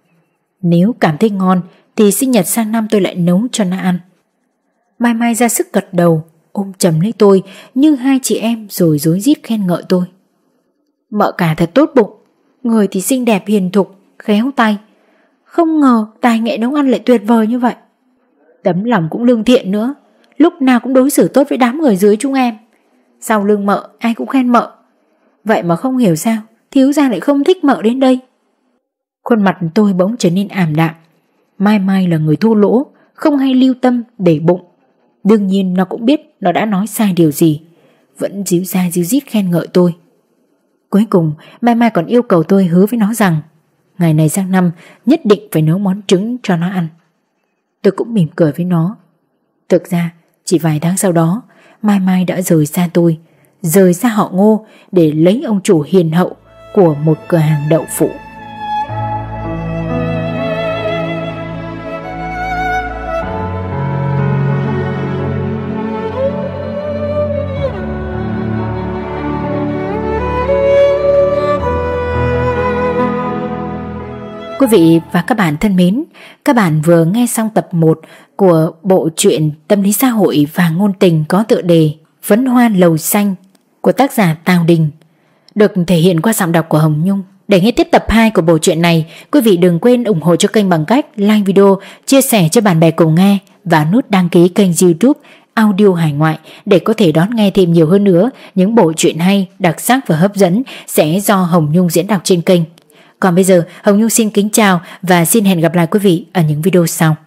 nếu cảm thấy ngon thì sinh nhật sang năm tôi lại nấu cho nó ăn. Mai Mai ra sức gật đầu, ôm chầm lấy tôi như hai chị em rồi rối rít khen ngợi tôi. Mợ cả thật tốt bụng, người thì xinh đẹp hiền thục, khéo tay. Không ngờ tài nghệ nấu ăn lại tuyệt vời như vậy. Tấm lòng cũng lương thiện nữa, lúc nào cũng đối xử tốt với đám người dưới chúng em. Sau lưng mợ ai cũng khen mợ. Vậy mà không hiểu sao thiếu gia lại không thích mợ đến đây. Khuôn mặt tôi bỗng trở nên ảm đạm. Mai Mai là người thô lỗ, không hay lưu tâm để bụng. Đương nhiên nó cũng biết nó đã nói sai điều gì, vẫn díu ra díu dít khen ngợi tôi. Cuối cùng Mai Mai còn yêu cầu tôi hứa với nó rằng ngày này sang năm nhất định phải nấu món trứng cho nó ăn. Tôi cũng mỉm cười với nó. Thực ra chỉ vài tháng sau đó, Mai Mai đã rời xa tôi, rời xa họ Ngô để lấy ông chủ hiền hậu của một cửa hàng đậu phụ. Quý vị và các bạn thân mến, các bạn vừa nghe xong tập một của bộ truyện tâm lý xã hội và ngôn tình có tựa đề Phấn Hoa Lầu Xanh của tác giả Tào Đình, được thể hiện qua giọng đọc của Hồng Nhung. Để nghe tiếp tập hai của bộ truyện này, quý vị đừng quên ủng hộ cho kênh bằng cách like video, chia sẻ cho bạn bè cùng nghe và nút đăng ký kênh YouTube Audio Hải Ngoại để có thể đón nghe thêm nhiều hơn nữa những bộ truyện hay, đặc sắc và hấp dẫn sẽ do Hồng Nhung diễn đọc trên kênh. Còn bây giờ, Hồng Nhung xin kính chào và xin hẹn gặp lại quý vị ở những video sau.